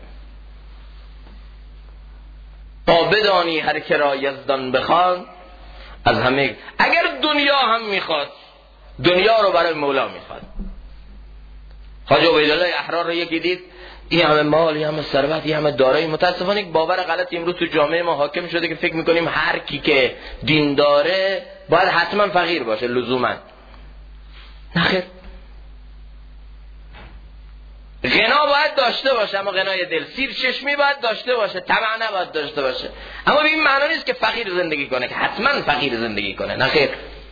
S1: تا بدانی هر که را یزدان بخوان از همه. اگر دنیا هم میخواد، دنیا رو برای مولا میخواد. حاج عبیدالله احرار رو یکی دید، این همه مال، این همه ثروت، این همه دارایی. متاسفانه یک باور غلطی امروز تو جامعه ما حاکم شده که فکر میکنیم هر کی که دین داره باید حتما فقیر باشه لزوما. نخیر. غنا باید داشته باشه اما غنای دل. سیر چشمی باید داشته باشه، طمع نباید داشته باشه. اما به این معنی نیست که فقیر زندگی کنه، که حتما فقیر زندگی کنه. نخیر.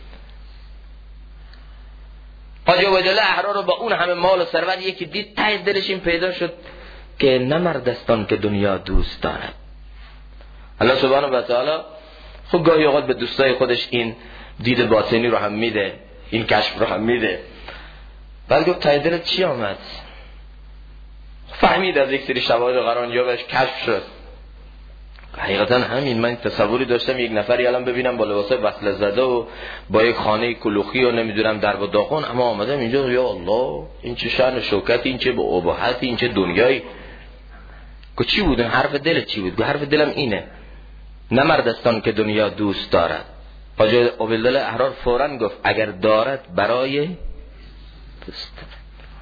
S1: حاج عبیدالله احرار رو با اون همه مال و ثروت یکی دید، ته دلش این پیدا شد که نه مردستان که دنیا دوست دارد. الله سبحانه و تعالی خب گاهی اوقات به دوستای خودش این دید باطنی رو هم میده، این کشف رو هم میده. بعد گفت ته دلت چی آمد؟ فهمید از یک سری شواهد قرآنیابش کشف شد. حقیقتا همین. من تصوری داشتم یک نفری الان ببینم با لباسای وصله زده و با یک خانه کلوخی و نمیدونم درب و داغون، اما آمدم اینجا یا الله این چه شأن شوکت، این چه با اباحت، این چه دنیایی. که چی بود؟ حرف دلت چی بود؟ حرف دلم اینه نه مردستان که دنیا دوست دارد. حاج عبیدالله احرار فوراً گفت اگر دارد برای دوست دارم.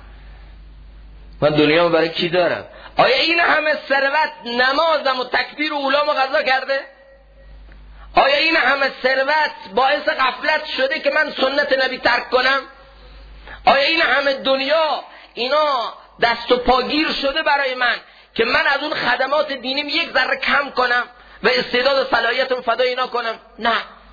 S1: من دنیا برای کی دارم؟ آیا این همه ثروت نمازم و تکبیر و اولام و قضا کرده؟ آیا این همه ثروت باعث غفلت شده که من سنت نبی ترک کنم؟ آیا این همه دنیا اینا دست و پاگیر شده برای من که من از اون خدمات دینیم یک ذره کم کنم و استعداد و صلاحیتم فدای اینا کنم؟ نه،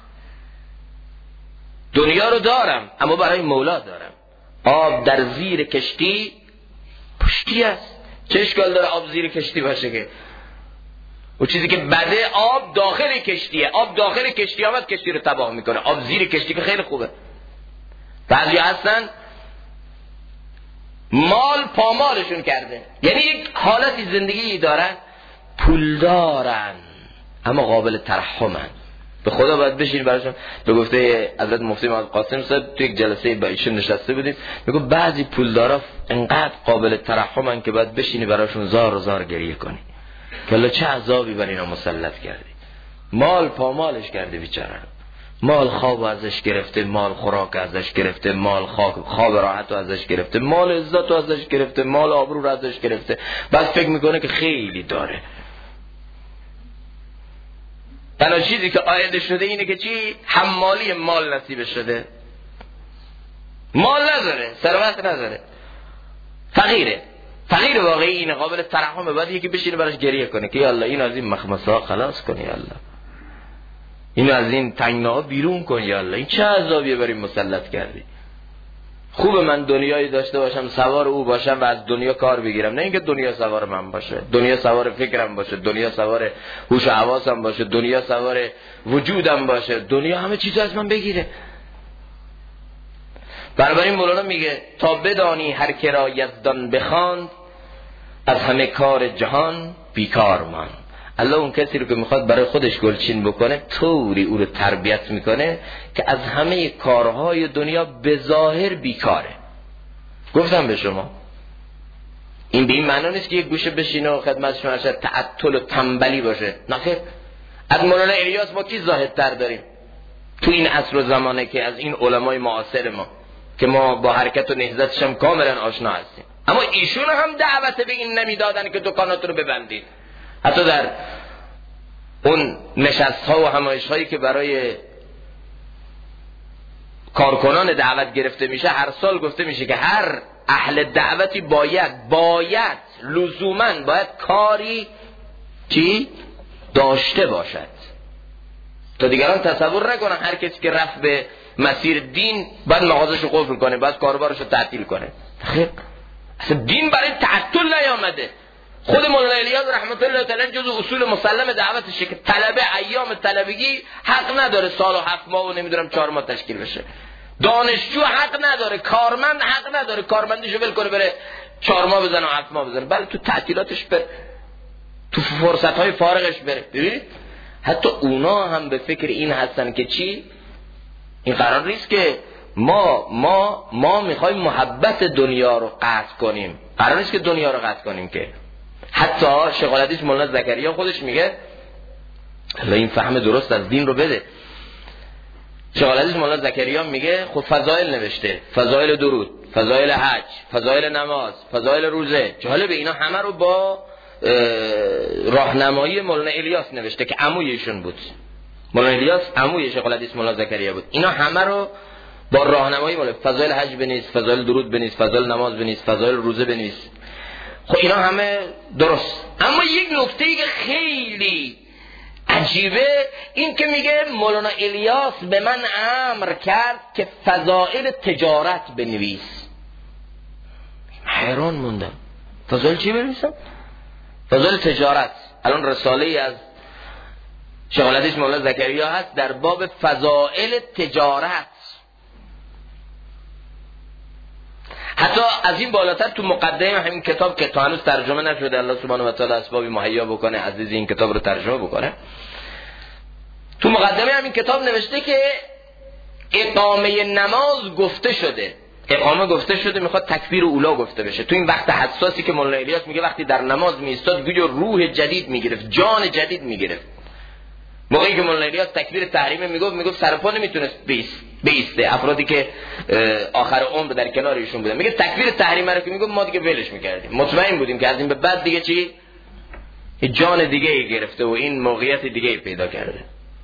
S1: دنیا رو دارم اما برای مولا دارم. آب در زیر کشتی پشتی است. چه اشکال داره آب زیر کشتی باشه؟ که اون چیزی که بده آب داخل کشتیه. آب داخل کشتی آمد کشتی رو تباه میکنه. آب زیر کشتی که خیلی خوبه. بعضی هستن مال پامالشون کرده، یعنی یک حالتی زندگی دارن، پول دارن اما قابل ترحمن. به خدا باید بشین براشون. به گفته حضرت مفتی محمد قاسم صاحب تو یک جلسه با ایشون نشسته بودیم، میگه بعضی پولدارا انقدر قابل ترحمن که باید بشینی براشون زار و زار گریه کنی که الله چه عذابی بر اینا مسلط کردی. مال پامالش کرده بیچاره. مال خواب ازش گرفته، مال خوراک ازش گرفته، مال خواب راحت ازش گرفته، مال عزت ازش گرفته، مال آبرو ازش گرفته. بس فکر میکنه که خیلی داره. تنها چیزی که آید شده اینه که چی؟ حمالی مال نصیب شده. مال نداره، ثروت نداره، فقیره. فقیر واقعی اینه، قابل ترحمه. بعد یکی بشینه براش گریه کنه که یا الله این از این مخمصه خلاص کن، یا الله این از این تنگناها بیرون کن، یا الله این چه عذابیه برای مسلط کردی. خوبه من دنیایی داشته باشم، سوار او باشم و از دنیا کار بگیرم، نه اینکه دنیا سوار من باشه، دنیا سوار فکرم باشه، دنیا سوار هوش و حواسم باشه، دنیا سوار وجودم باشه، دنیا همه چیز از من بگیره. بنابراین مولانا میگه تا بدانی هر که را یزدان بخواند، از همه کار جهان بیکار ماند. الله اون کسی رو که میخواد برای خودش گلچین بکنه طوری او رو تربیت میکنه که از همه کارهای دنیا به ظاهر بیکاره. گفتم به شما این به این معنی نیست که یک گوشه بشینه و خدمت شما شد تعطل و تنبلی باشه. نه، از مولانا الیاس ما کی زاهدتر داریم تو این عصر و زمانه که از این علمای معاصر ما که ما با حرکت و نهضتش هم کاملا آشنا هستیم. اما ایشون هم دعوت به این نمیدادن که دکانات رو ببندید. حتی در اون نشست ها و همایش هایی که برای کارکنان دعوت گرفته میشه، هر سال گفته میشه که هر اهل دعوتی باید لزوماً باید کاری چی داشته باشد تا دیگران تصور نکنن هر کسی که رفت به مسیر دین بعد مغازه‌شو قفل کنه، بعد کاروبارشو تعطیل کنه. خیر، اصلا دین برای تعطل نیامده. خود مولانا الیاس رحمت الله تعالی جزو اصول مسلم دعوتشه که طلبه ایام طلبگی حق نداره سال و 7 ماه و نمیدونم 4 ماه تشکیل بشه. دانشجو حق نداره، کارمند حق نداره کارمندیشو ول کنه بره 4 ماه بزنه و 7 ماه بزنه، بله تو تعطیلاتش بره، تو فرصت‌های فارغش بره. ببینید حتی اونا هم به فکر این هستن که چی؟ این قرار نیست که ما میخوایم محبت دنیا رو قطع کنیم. قرار نیست که دنیا رو قطع کنیم که. حتی شیخ الحدیث مولانا زکریا خودش میگه این فهم درست از دین رو بده. شیخ الحدیث مولانا زکریا میگه خود فضائل نوشته، فضائل درود، فضائل حج، فضائل نماز، فضائل روزه. جالب اینا همه رو با راهنمایی مولانا الیاس نوشته که عموی ایشون بود. مولانا الیاس عموی شیخ الحدیث مولانا زکریا بود. اینا همه رو با راهنمایی مولانا فضائل حج بنویس، فضائل درود بنویس، فضائل نماز بنویس، فضائل روزه بنویس. خب اینا همه درست. اما یک نکته‌ای که خیلی عجیبه این که میگه مولانا الیاس به من امر کرد که فضائل تجارت بنویس. حیران موندم. فضائل چی بنویسم؟ فضائل تجارت. الان رساله‌ای از شیخ الحدیث مولانا زکریا هست در باب فضائل تجارت. حتی از این بالاتر تو مقدمه همین کتاب که تا هنوز ترجمه نشده، الله سبحانه و تعالی اسبابی مهیا بکنه عزیز این کتاب رو ترجمه بکنه، تو مقدمه همین کتاب نوشته که اقامه نماز گفته شده، اقامه گفته شده، میخواد تکبیر اولا گفته بشه. تو این وقت حساسی که مولانا الیاس میگه وقتی در نماز میایستاد گویا روح جدید میگرفت، جان جدید میگرفت. موقعی که مولانا الیاس تکبیر تحریمه میگفت سر پا نمیتونست بیسته. افرادی که آخر عمر در کنار ایشون بودن، میگه تکبیر تحریم رو که میگم ما دیگه ولش میکردیم، مطمئن بودیم که از این به بعد دیگه چی جان دیگه ای گرفته و این موقعیت دیگه ای پیدا کرده.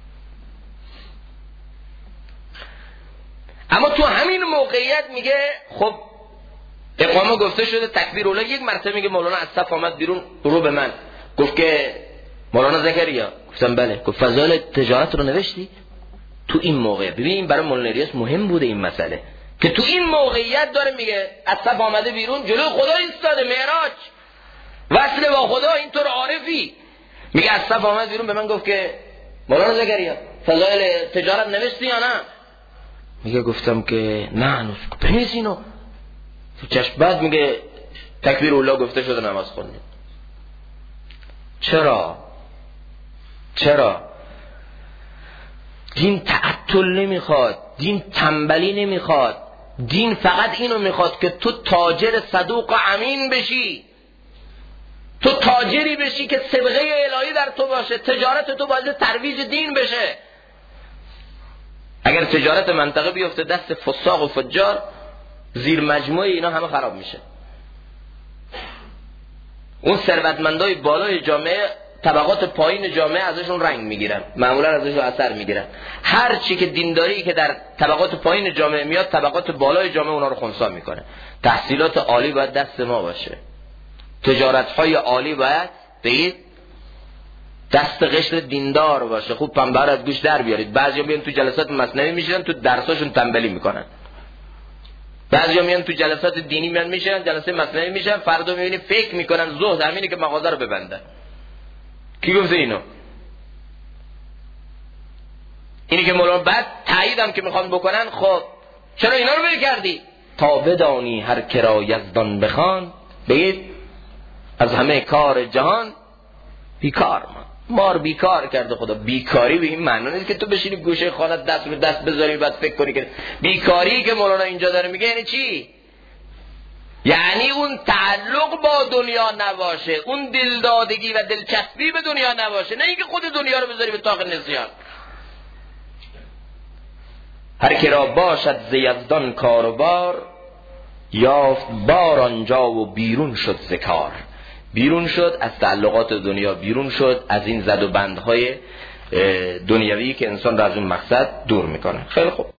S1: اما تو همین موقعیت میگه خب اقامه گفته شده تکبیر اولا، یک مرتبه میگه مولانا از صف آمد بیرون رو به من گفت که مولانا زکریا. گفتم بله. گفت فضایل تجارت رو نوشتی؟ تو این موقع ببین برای مولانا الیاس مهم بوده این مسئله که تو این موقعیت داره میگه از صف آمده بیرون، جلوی خدا ایستاده، معراج وصل با خدا، اینطور عارفی. میگه از صف آمد بیرون به من گفت که مولانا زکریا فضایل تجارت نوشتی یا نه؟ میگه گفتم که نه هنوز. بنویس اینو. تو چشم. بعد میگه تکبیر اولا گفته شده نماز خوندیم. چرا دین تعطل نمیخواد، دین تنبلی نمیخواد، دین فقط اینو میخواد که تو تاجر صدوق و امین بشی، تو تاجری بشی که صبغه الهی در تو باشه، تجارت تو باعث ترویج دین بشه. اگر تجارت منطقه بیفته دست فساق و فجار، زیر مجموعه اینا همه خراب میشه. اون ثروتمندای بالای جامعه طبقات پایین جامعه ازشون رنگ میگیرن، معمولا ازشون اثر میگیرن. هر چی که دینداری که در طبقات پایین جامعه میاد طبقات بالای جامعه اونا رو خنثی میکنه. تحصیلات عالی باید دست ما باشه، تجارت‌های عالی باید به دست قشر دیندار باشه. خوب پنبه رو از گوش در بیارید. بعضیا میان تو جلسات مثنوی میشن، تو درساشون تنبلی میکنن. بعضیا میان تو جلسات دینی میان میشن، جلسه مثنوی میشن، فردا میبینی فکر میکنن زهد همینه که مغازه رو ببندن. کی گفته اینو؟ اینی که مولانا بعد تاییدم که میخوان بکنن. خب چرا اینا رو بکردی؟ تا بدانی هر کرا یزدان بخوان، بگید از همه کار جهان بیکار مار بیکار کرده خدا. بیکاری به این معنی نیست که تو بشینی گوشه خانه دست به دست بذاری بعد فکر کنی که بیکاری که مولانا اینجا داره میگه یعنی چی؟ یعنی اون تعلق با دنیا نباشه، اون دلدادگی و دلچسبی به دنیا نباشه، نه اینکه خود دنیا رو بذاری به طاق نسیان. هر که را باشد ز یزدان کار و بار، یافت بار آنجا و بیرون شد ز کار. بیرون شد از تعلقات دنیا، بیرون شد از این زد و بندهای دنیوی که انسان را از اون مقصد دور میکنه. خیلی خوب.